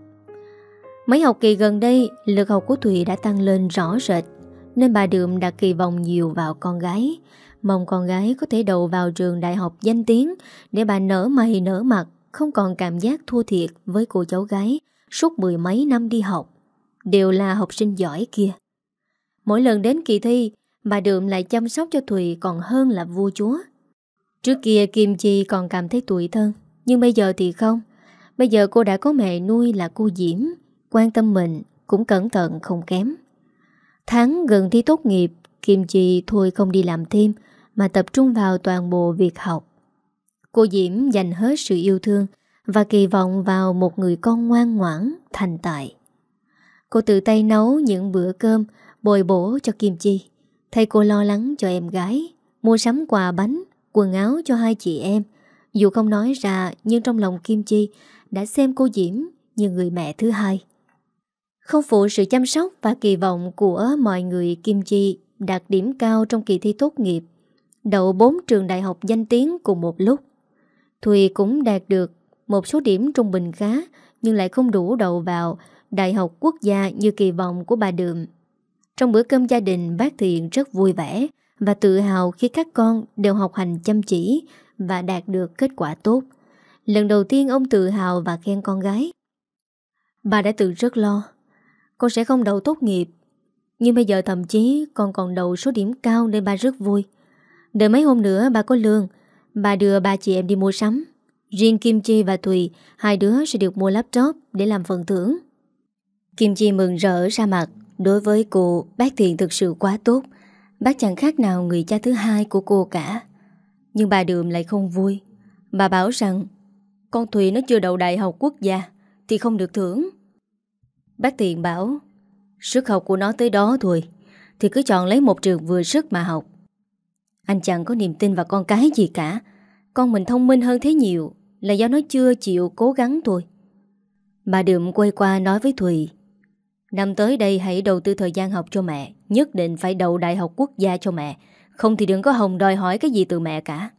Mấy học kỳ gần đây, lực học của Thùy đã tăng lên rõ rệt, nên bà Đượm đặt kỳ vọng nhiều vào con gái, mong con gái có thể đậu vào trường đại học danh tiếng để bà nở mày nở mặt, không còn cảm giác thua thiệt với cô cháu gái suốt mười mấy năm đi học, đều là học sinh giỏi kia. Mỗi lần đến kỳ thi, bà Đượm lại chăm sóc cho Thùy còn hơn là vua chúa. Trước kia Kim Chi còn cảm thấy tủi thân, nhưng bây giờ thì không. Bây giờ cô đã có mẹ nuôi là cô Diễm, quan tâm mình, cũng cẩn thận không kém. Tháng gần thi tốt nghiệp, Kim Chi thôi không đi làm thêm, mà tập trung vào toàn bộ việc học. Cô Diễm dành hết sự yêu thương và kỳ vọng vào một người con ngoan ngoãn, thành tài. Cô tự tay nấu những bữa cơm bồi bổ cho Kim Chi, thay cô lo lắng cho em gái, mua sắm quà bánh, quần áo cho hai chị em. Dù không nói ra, nhưng trong lòng Kim Chi đã xem cô Diễm như người mẹ thứ hai. Không phụ sự chăm sóc và kỳ vọng của mọi người, Kim Chi đạt điểm cao trong kỳ thi tốt nghiệp, đậu bốn trường đại học danh tiếng cùng một lúc. Thùy cũng đạt được một số điểm trung bình khá, nhưng lại không đủ đậu vào đại học quốc gia như kỳ vọng của bà Đượm. Trong bữa cơm gia đình, bác Thiện rất vui vẻ và tự hào khi các con đều học hành chăm chỉ và đạt được kết quả tốt. Lần đầu tiên ông tự hào và khen con gái. Bà đã từng rất lo con sẽ không đậu tốt nghiệp, nhưng bây giờ thậm chí con còn đậu số điểm cao nên bà rất vui. Đợi mấy hôm nữa bà có lương, bà đưa ba chị em đi mua sắm. Riêng Kim Chi và Thùy, hai đứa sẽ được mua laptop để làm phần thưởng. Kim Chi mừng rỡ ra mặt. Đối với cô, bác Thiện thực sự quá tốt. Bác chẳng khác nào người cha thứ hai của cô cả. Nhưng bà Đượm lại không vui. Bà bảo rằng con Thùy nó chưa đậu đại học quốc gia thì không được thưởng. Bác Thiện bảo sức học của nó tới đó thôi, thì cứ chọn lấy một trường vừa sức mà học. Anh chẳng có niềm tin vào con cái gì cả. Con mình thông minh hơn thế nhiều, là do nó chưa chịu cố gắng thôi. Bà Đượm quay qua nói với Thùy: năm tới đây hãy đầu tư thời gian học cho mẹ. Nhất định phải đậu đại học quốc gia cho mẹ, không thì đừng có hòng đòi hỏi cái gì từ mẹ cả.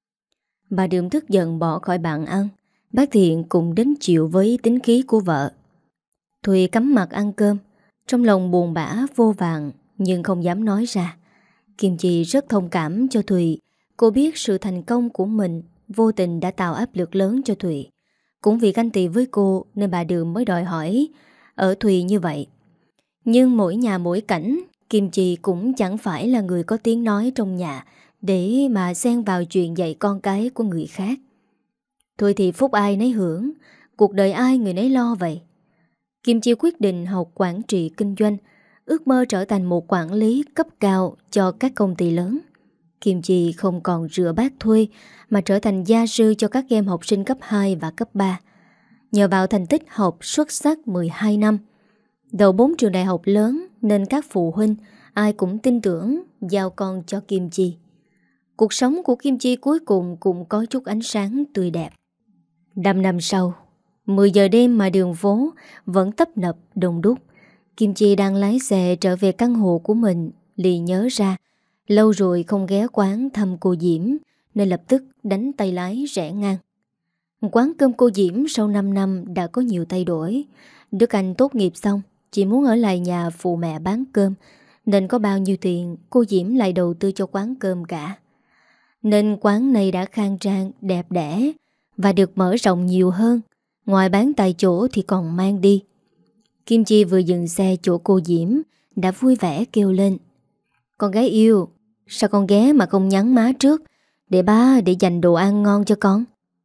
Bà Đượm tức giận bỏ khỏi bàn ăn. Bác Thiện cũng đến chịu với tính khí của vợ. Thùy cắm mặt ăn cơm. Trong lòng buồn bã vô vàn nhưng không dám nói ra. Kim Chi rất thông cảm cho Thùy. Cô biết sự thành công của mình vô tình đã tạo áp lực lớn cho Thùy. Cũng vì ganh tị với cô nên bà Đường mới đòi hỏi ở Thùy như vậy. Nhưng mỗi nhà mỗi cảnh, Kim Chi cũng chẳng phải là người có tiếng nói trong nhà để mà xen vào chuyện dạy con cái của người khác. Thôi thì phúc ai nấy hưởng, cuộc đời ai người nấy lo vậy. Kim Chi quyết định học quản trị kinh doanh, ước mơ trở thành một quản lý cấp cao cho các công ty lớn. Kim Chi không còn rửa bát thuê mà trở thành gia sư cho các em học sinh cấp hai và cấp ba. Nhờ vào thành tích học xuất sắc mười hai năm, đầu bốn trường đại học lớn nên các phụ huynh ai cũng tin tưởng giao con cho Kim Chi. Cuộc sống của Kim Chi cuối cùng cũng có chút ánh sáng tươi đẹp. Năm năm sau, mười giờ đêm mà đường phố vẫn tấp nập đông đúc. Kim Chi đang lái xe trở về căn hộ của mình, liền nhớ ra lâu rồi không ghé quán thăm cô Diễm nên lập tức đánh tay lái rẽ ngang. Quán cơm cô Diễm sau năm năm đã có nhiều thay đổi. Đức Anh tốt nghiệp xong chỉ muốn ở lại nhà phụ mẹ bán cơm, nên có bao nhiêu tiền cô Diễm lại đầu tư cho quán cơm cả. Nên quán này đã khang trang, đẹp đẽ và được mở rộng nhiều hơn. Ngoài bán tại chỗ thì còn mang đi. Kim Chi vừa dừng xe chỗ cô Diễm đã vui vẻ kêu lên: "Con gái yêu, sao con ghé mà không nhắn má trước để ba để dành đồ ăn ngon cho con?"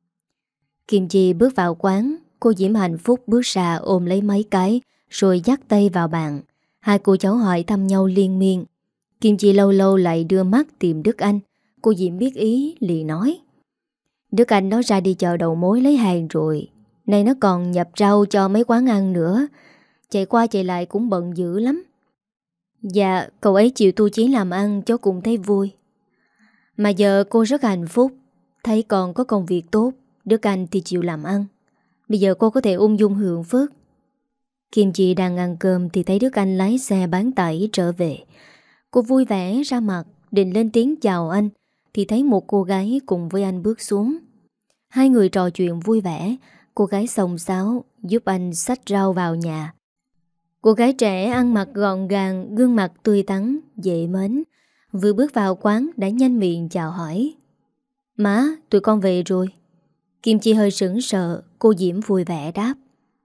Kim Chi bước vào quán. Cô Diễm hạnh phúc bước ra ôm lấy mấy cái rồi dắt tay vào bàn. Hai cô cháu hỏi thăm nhau liên miên. Kim Chi lâu lâu lại đưa mắt tìm Đức Anh. Cô Diễm biết ý liền nói: "Đức Anh nó ra đi chợ đầu mối lấy hàng rồi, nay nó còn nhập rau cho mấy quán ăn nữa. Chạy qua chạy lại cũng bận dữ lắm." "Dạ, cậu ấy chịu tu chí làm ăn cháu cũng thấy vui. Mà giờ cô rất hạnh phúc, thấy còn có công việc tốt. Đức Anh thì chịu làm ăn, bây giờ cô có thể ung dung hưởng phước." Kim Chi đang ăn cơm thì thấy Đức Anh lái xe bán tải trở về. Cô vui vẻ ra mặt định lên tiếng chào anh thì thấy một cô gái cùng với anh bước xuống. Hai người trò chuyện vui vẻ. Cô gái xông xáo giúp anh xách rau vào nhà. Cô gái trẻ ăn mặc gọn gàng, gương mặt tươi tắn, dễ mến. Vừa bước vào quán đã nhanh miệng chào hỏi: "Má, tụi con về rồi." Kim Chi hơi sững sờ. Cô Diễm vui vẻ đáp: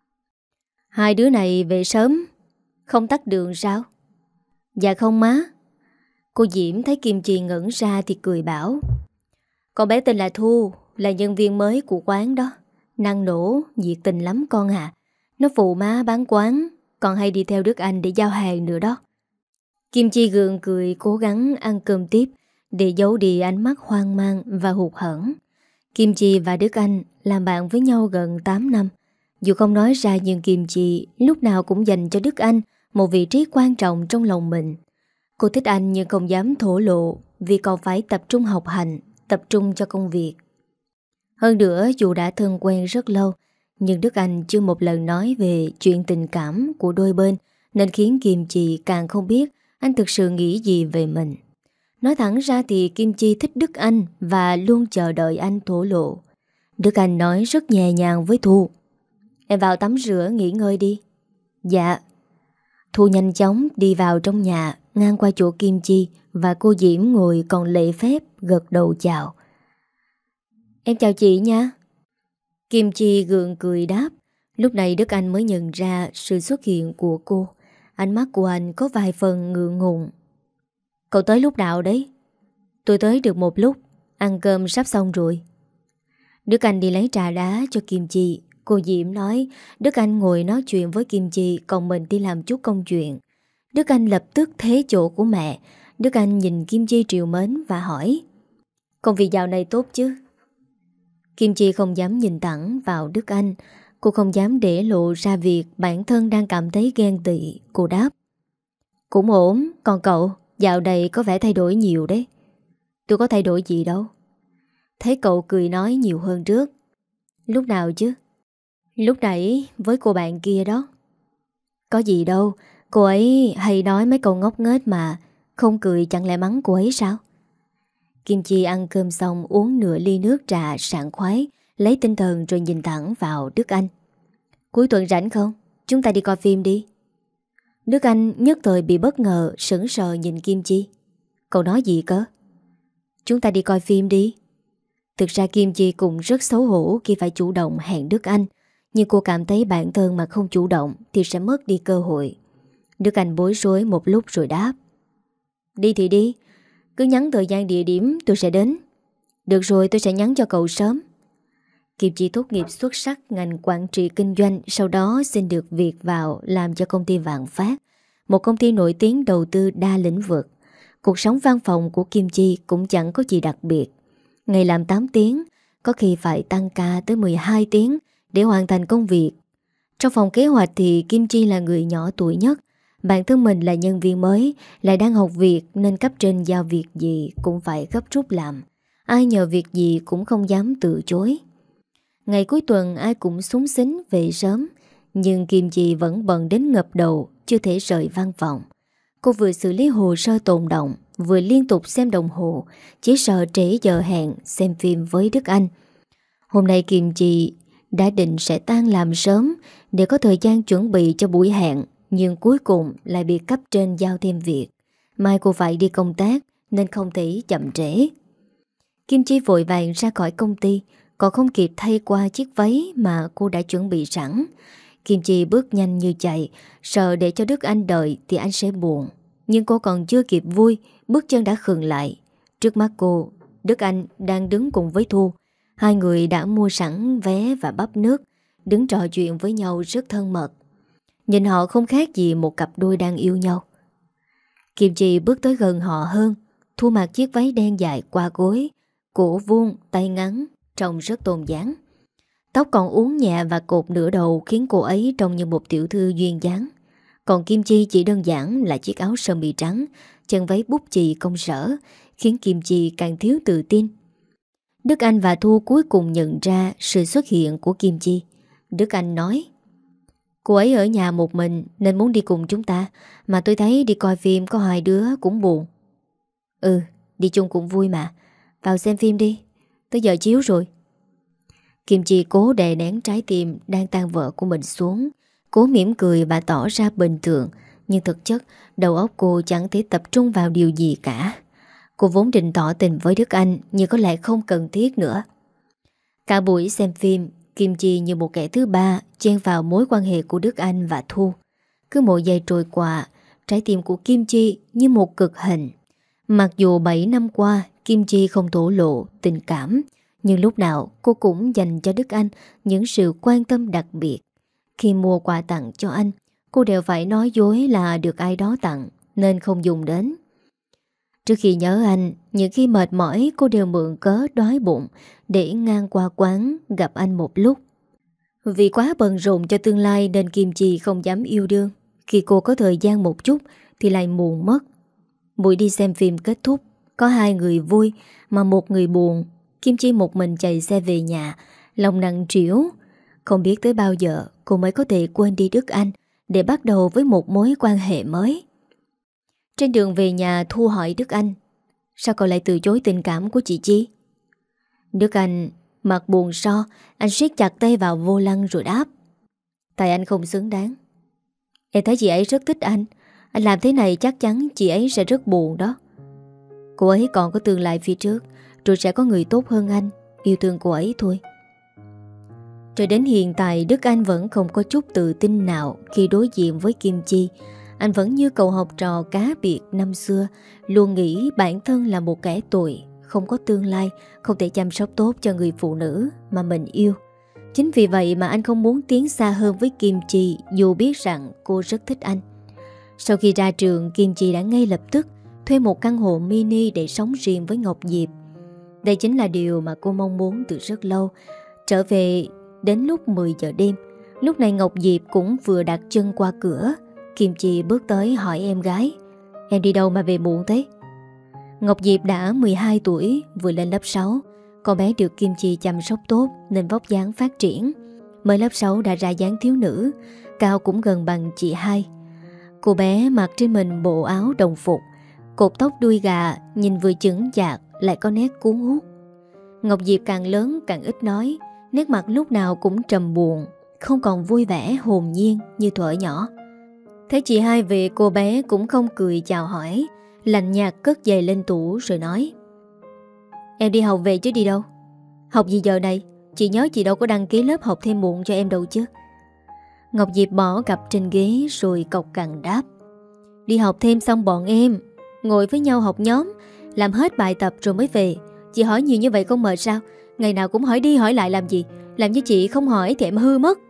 "Hai đứa này về sớm, không tắt đường sao?" "Dạ không má." Cô Diễm thấy Kim Chi ngẩn ra thì cười bảo: "Con bé tên là Thu, là nhân viên mới của quán đó. Năng nổ, nhiệt tình lắm con à. Nó phụ má bán quán, còn hay đi theo Đức Anh để giao hàng nữa đó." Kim Chi gượng cười cố gắng ăn cơm tiếp để giấu đi ánh mắt hoang mang và hụt hẫng. Kim Chi và Đức Anh làm bạn với nhau gần tám năm. Dù không nói ra nhưng Kim Chi lúc nào cũng dành cho Đức Anh một vị trí quan trọng trong lòng mình. Cô thích anh nhưng không dám thổ lộ vì còn phải tập trung học hành, tập trung cho công việc. Hơn nữa dù đã thân quen rất lâu nhưng Đức Anh chưa một lần nói về chuyện tình cảm của đôi bên, nên khiến Kim Chi càng không biết anh thực sự nghĩ gì về mình. Nói thẳng ra thì Kim Chi thích Đức Anh và luôn chờ đợi anh thổ lộ. Đức Anh nói rất nhẹ nhàng với Thu: "Em vào tắm rửa nghỉ ngơi đi." "Dạ." Thu nhanh chóng đi vào trong nhà, ngang qua chỗ Kim Chi và cô Diễm ngồi còn lễ phép gật đầu chào. "Em chào chị nha." Kim Chi gượng cười đáp. Lúc này Đức Anh mới nhận ra sự xuất hiện của cô. Ánh mắt của anh có vài phần ngượng ngùng. "Cậu tới lúc nào đấy?" "Tôi tới được một lúc, ăn cơm sắp xong rồi." Đức Anh đi lấy trà đá cho Kim Chi. Cô Diễm nói Đức Anh ngồi nói chuyện với Kim Chi, còn mình đi làm chút công chuyện. Đức Anh lập tức thế chỗ của mẹ. Đức Anh nhìn Kim Chi trìu mến và hỏi: "Công việc dạo này tốt chứ?" Kim Chi không dám nhìn thẳng vào Đức Anh. Cô không dám để lộ ra việc bản thân đang cảm thấy ghen tị. Cô đáp: "Cũng ổn, còn cậu, dạo này có vẻ thay đổi nhiều đấy." "Tôi có thay đổi gì đâu." Thấy cậu cười nói nhiều hơn trước. "Lúc nào chứ?" "Lúc nãy với cô bạn kia đó." "Có gì đâu, cô ấy hay nói mấy câu ngốc nghếch mà. Không cười chẳng lẽ mắng cô ấy sao?" Kim Chi ăn cơm xong uống nửa ly nước trà sảng khoái, lấy tinh thần rồi nhìn thẳng vào Đức Anh. "Cuối tuần rảnh không? Chúng ta đi coi phim đi." Đức Anh nhất thời bị bất ngờ, sững sờ nhìn Kim Chi. Cậu nói gì cơ? Chúng ta đi coi phim đi. Thực ra Kim Chi cũng rất xấu hổ khi phải chủ động hẹn Đức Anh, nhưng cô cảm thấy bản thân mà không chủ động thì sẽ mất đi cơ hội. Đức Anh bối rối một lúc rồi đáp. Đi thì đi, cứ nhắn thời gian địa điểm tôi sẽ đến. Được rồi, tôi sẽ nhắn cho cậu sớm. Kim Chi tốt nghiệp xuất sắc ngành quản trị kinh doanh, sau đó xin được việc vào làm cho công ty Vạn Phát, một công ty nổi tiếng đầu tư đa lĩnh vực. Cuộc sống văn phòng của Kim Chi cũng chẳng có gì đặc biệt. Ngày làm tám tiếng, có khi phải tăng ca tới mười hai tiếng để hoàn thành công việc. Trong phòng kế hoạch thì Kim Chi là người nhỏ tuổi nhất. Bản thân mình là nhân viên mới, lại đang học việc nên cấp trên giao việc gì cũng phải gấp rút làm. Ai nhờ việc gì cũng không dám từ chối. Ngày cuối tuần ai cũng súng xính về sớm, nhưng Kim Chi vẫn bận đến ngập đầu, chưa thể rời văn phòng. Cô vừa xử lý hồ sơ tồn động, vừa liên tục xem đồng hồ, chỉ sợ trễ giờ hẹn xem phim với Đức Anh. Hôm nay Kim Chi đã định sẽ tan làm sớm để có thời gian chuẩn bị cho buổi hẹn, nhưng cuối cùng lại bị cấp trên giao thêm việc. Mai cô phải đi công tác nên không thể chậm trễ. Kim Chi vội vàng ra khỏi công ty, còn không kịp thay qua chiếc váy mà cô đã chuẩn bị sẵn. Kim Chi bước nhanh như chạy, sợ để cho Đức Anh đợi thì anh sẽ buồn. Nhưng cô còn chưa kịp vui, bước chân đã khựng lại. Trước mắt cô, Đức Anh đang đứng cùng với Thu. Hai người đã mua sẵn vé và bắp nước, đứng trò chuyện với nhau rất thân mật. Nhìn họ không khác gì một cặp đôi đang yêu nhau. Kim Chi bước tới gần họ hơn. Thu mặc chiếc váy đen dài qua gối, cổ vuông, tay ngắn, trông rất tôn dáng. Tóc còn uốn nhẹ và cột nửa đầu khiến cô ấy trông như một tiểu thư duyên dáng. Còn Kim Chi chỉ đơn giản là chiếc áo sơ mi trắng, chân váy bút chì công sở, khiến Kim Chi càng thiếu tự tin. Đức Anh và Thu cuối cùng nhận ra sự xuất hiện của Kim Chi. Đức Anh nói: Cô ấy ở nhà một mình nên muốn đi cùng chúng ta, mà tôi thấy đi coi phim có hai đứa cũng buồn. Ừ, đi chung cũng vui mà. Vào xem phim đi, tới giờ chiếu rồi. Kim Chi cố đè nén trái tim đang tan vỡ của mình xuống, cố mỉm cười và tỏ ra bình thường. Nhưng thực chất đầu óc cô chẳng thể tập trung vào điều gì cả. Cô vốn định tỏ tình với Đức Anh, nhưng có lẽ không cần thiết nữa. Cả buổi xem phim, Kim Chi như một kẻ thứ ba chen vào mối quan hệ của Đức Anh và Thu. Cứ mỗi giây trôi qua, trái tim của Kim Chi như một cực hình. Mặc dù bảy năm qua Kim Chi không thổ lộ tình cảm, nhưng lúc nào cô cũng dành cho Đức Anh những sự quan tâm đặc biệt. Khi mua quà tặng cho anh, cô đều phải nói dối là được ai đó tặng nên không dùng đến. Trước khi nhớ anh, những khi mệt mỏi cô đều mượn cớ đói bụng để ngang qua quán gặp anh một lúc. Vì quá bận rộn cho tương lai nên Kim Chi không dám yêu đương. Khi cô có thời gian một chút thì lại muộn mất. Buổi đi xem phim kết thúc, có hai người vui mà một người buồn. Kim Chi một mình chạy xe về nhà, lòng nặng trĩu. Không biết tới bao giờ cô mới có thể quên đi Đức Anh để bắt đầu với một mối quan hệ mới. Trên đường về nhà, Thu hỏi Đức Anh: Sao cậu lại từ chối tình cảm của chị Chi? Đức Anh mặt buồn so, anh siết chặt tay vào vô lăng rồi đáp: Tại anh không xứng đáng. Em thấy chị ấy rất thích anh. Anh làm thế này chắc chắn chị ấy sẽ rất buồn đó. Cô ấy còn có tương lai phía trước, rồi sẽ có người tốt hơn anh. Yêu thương cô ấy thôi. Cho đến hiện tại, Đức Anh vẫn không có chút tự tin nào khi đối diện với Kim Chi. Anh vẫn như cậu học trò cá biệt năm xưa, luôn nghĩ bản thân là một kẻ tồi, không có tương lai, không thể chăm sóc tốt cho người phụ nữ mà mình yêu. Chính vì vậy mà anh không muốn tiến xa hơn với Kim Chi, dù biết rằng cô rất thích anh. Sau khi ra trường, Kim Chi đã ngay lập tức thuê một căn hộ mini để sống riêng với Ngọc Diệp. Đây chính là điều mà cô mong muốn từ rất lâu. Trở về đến lúc mười giờ đêm, lúc này Ngọc Diệp cũng vừa đặt chân qua cửa. Kim Chi bước tới hỏi em gái: Em đi đâu mà về muộn thế? Ngọc Diệp đã mười hai tuổi, vừa lên lớp sáu. Con bé được Kim Chi chăm sóc tốt nên vóc dáng phát triển. Mới lớp sáu đã ra dáng thiếu nữ, cao cũng gần bằng chị hai. Cô bé mặc trên mình bộ áo đồng phục, cột tóc đuôi gà, nhìn vừa chững chạc lại có nét cuốn hút. Ngọc Diệp càng lớn càng ít nói, nét mặt lúc nào cũng trầm buồn, không còn vui vẻ hồn nhiên như thuở nhỏ. Thấy chị hai về, cô bé cũng không cười chào hỏi, lạnh nhạt cất giày lên tủ rồi nói: Em đi học về chứ đi đâu? Học gì giờ này? Chị nhớ chị đâu có đăng ký lớp học thêm muộn cho em đâu chứ. Ngọc Diệp bỏ cặp trên ghế rồi cộc cằn đáp: Đi học thêm xong bọn em ngồi với nhau học nhóm, làm hết bài tập rồi mới về. Chị hỏi nhiều như vậy không mệt sao? Ngày nào cũng hỏi đi hỏi lại làm gì? Làm như chị không hỏi thì em hư mất.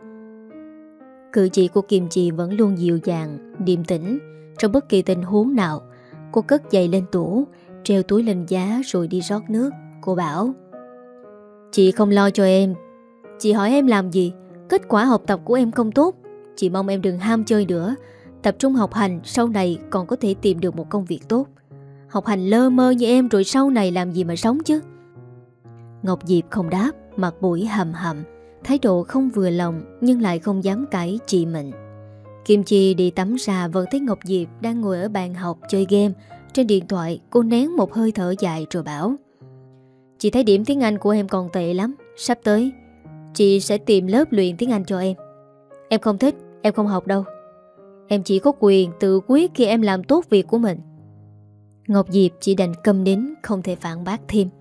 Cử chỉ của Kim Chi vẫn luôn dịu dàng, điềm tĩnh. Trong bất kỳ tình huống nào, cô cất giày lên tủ, treo túi lên giá rồi đi rót nước. Cô bảo: Chị không lo cho em. Chị hỏi em làm gì? Kết quả học tập của em không tốt. Chị mong em đừng ham chơi nữa, tập trung học hành, sau này còn có thể tìm được một công việc tốt. Học hành lơ mơ như em rồi sau này làm gì mà sống chứ? Ngọc Diệp không đáp, mặt mũi hầm hầm, thái độ không vừa lòng nhưng lại không dám cãi chị mình. Kim Chi đi tắm ra vẫn thấy Ngọc Diệp đang ngồi ở bàn học chơi game. Trên điện thoại cô nén một hơi thở dài rồi bảo: Chị thấy điểm tiếng Anh của em còn tệ lắm. Sắp tới chị sẽ tìm lớp luyện tiếng Anh cho em. Em không thích, em không học đâu. Em chỉ có quyền tự quyết khi em làm tốt việc của mình. Ngọc Diệp chỉ đành câm nín, không thể phản bác thêm.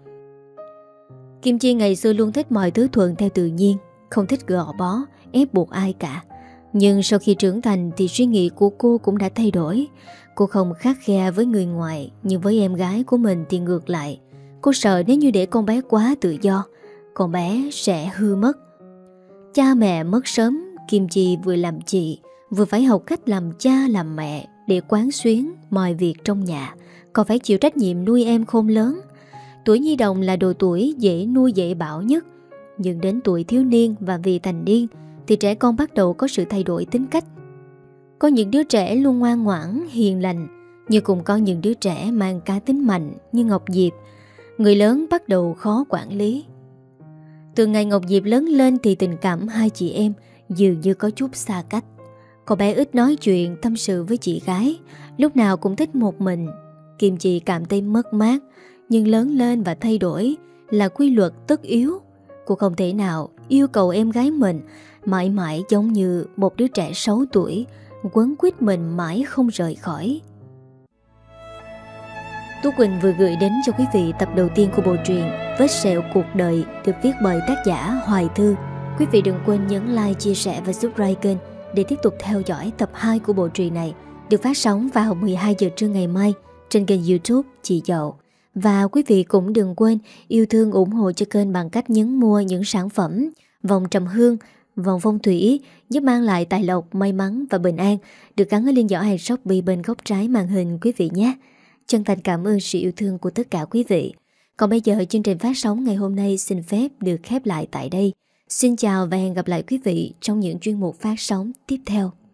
Kim Chi ngày xưa luôn thích mọi thứ thuận theo tự nhiên, không thích gò bó, ép buộc ai cả. Nhưng sau khi trưởng thành thì suy nghĩ của cô cũng đã thay đổi. Cô không khắt khe với người ngoài, nhưng với em gái của mình thì ngược lại. Cô sợ nếu như để con bé quá tự do, con bé sẽ hư mất. Cha mẹ mất sớm, Kim Chi vừa làm chị, vừa phải học cách làm cha làm mẹ để quán xuyến mọi việc trong nhà, còn phải chịu trách nhiệm nuôi em khôn lớn. Tuổi nhi đồng là độ tuổi dễ nuôi dễ bảo nhất, nhưng đến tuổi thiếu niên và vị thành niên thì trẻ con bắt đầu có sự thay đổi tính cách. Có những đứa trẻ luôn ngoan ngoãn, hiền lành, nhưng cũng có những đứa trẻ mang cá tính mạnh như Ngọc Diệp. Người lớn bắt đầu khó quản lý. Từ ngày Ngọc Diệp lớn lên thì tình cảm hai chị em dường như có chút xa cách. Cô bé ít nói chuyện tâm sự với chị gái, lúc nào cũng thích một mình. Kim Chi cảm thấy mất mát, nhưng lớn lên và thay đổi là quy luật tất yếu. Cô không thể nào yêu cầu em gái mình mãi mãi giống như một đứa trẻ sáu tuổi, quấn quýt mình mãi không rời khỏi. Tú Quỳnh vừa gửi đến cho quý vị tập đầu tiên của bộ truyện Vết sẹo cuộc đời, được viết bởi tác giả Hoài Thư. Quý vị đừng quên nhấn like, chia sẻ và subscribe kênh để tiếp tục theo dõi tập hai của bộ truyện này, được phát sóng vào mười hai giờ trưa ngày mai trên kênh YouTube Chị Dậu. Và quý vị cũng đừng quên yêu thương ủng hộ cho kênh bằng cách nhấn mua những sản phẩm vòng trầm hương, vòng phong thủy giúp mang lại tài lộc, may mắn và bình an, được gắn ở link giỏ hàng Shopee bên góc trái màn hình quý vị nhé. Chân thành cảm ơn sự yêu thương của tất cả quý vị. Còn bây giờ chương trình phát sóng ngày hôm nay xin phép được khép lại tại đây. Xin chào và hẹn gặp lại quý vị trong những chuyên mục phát sóng tiếp theo.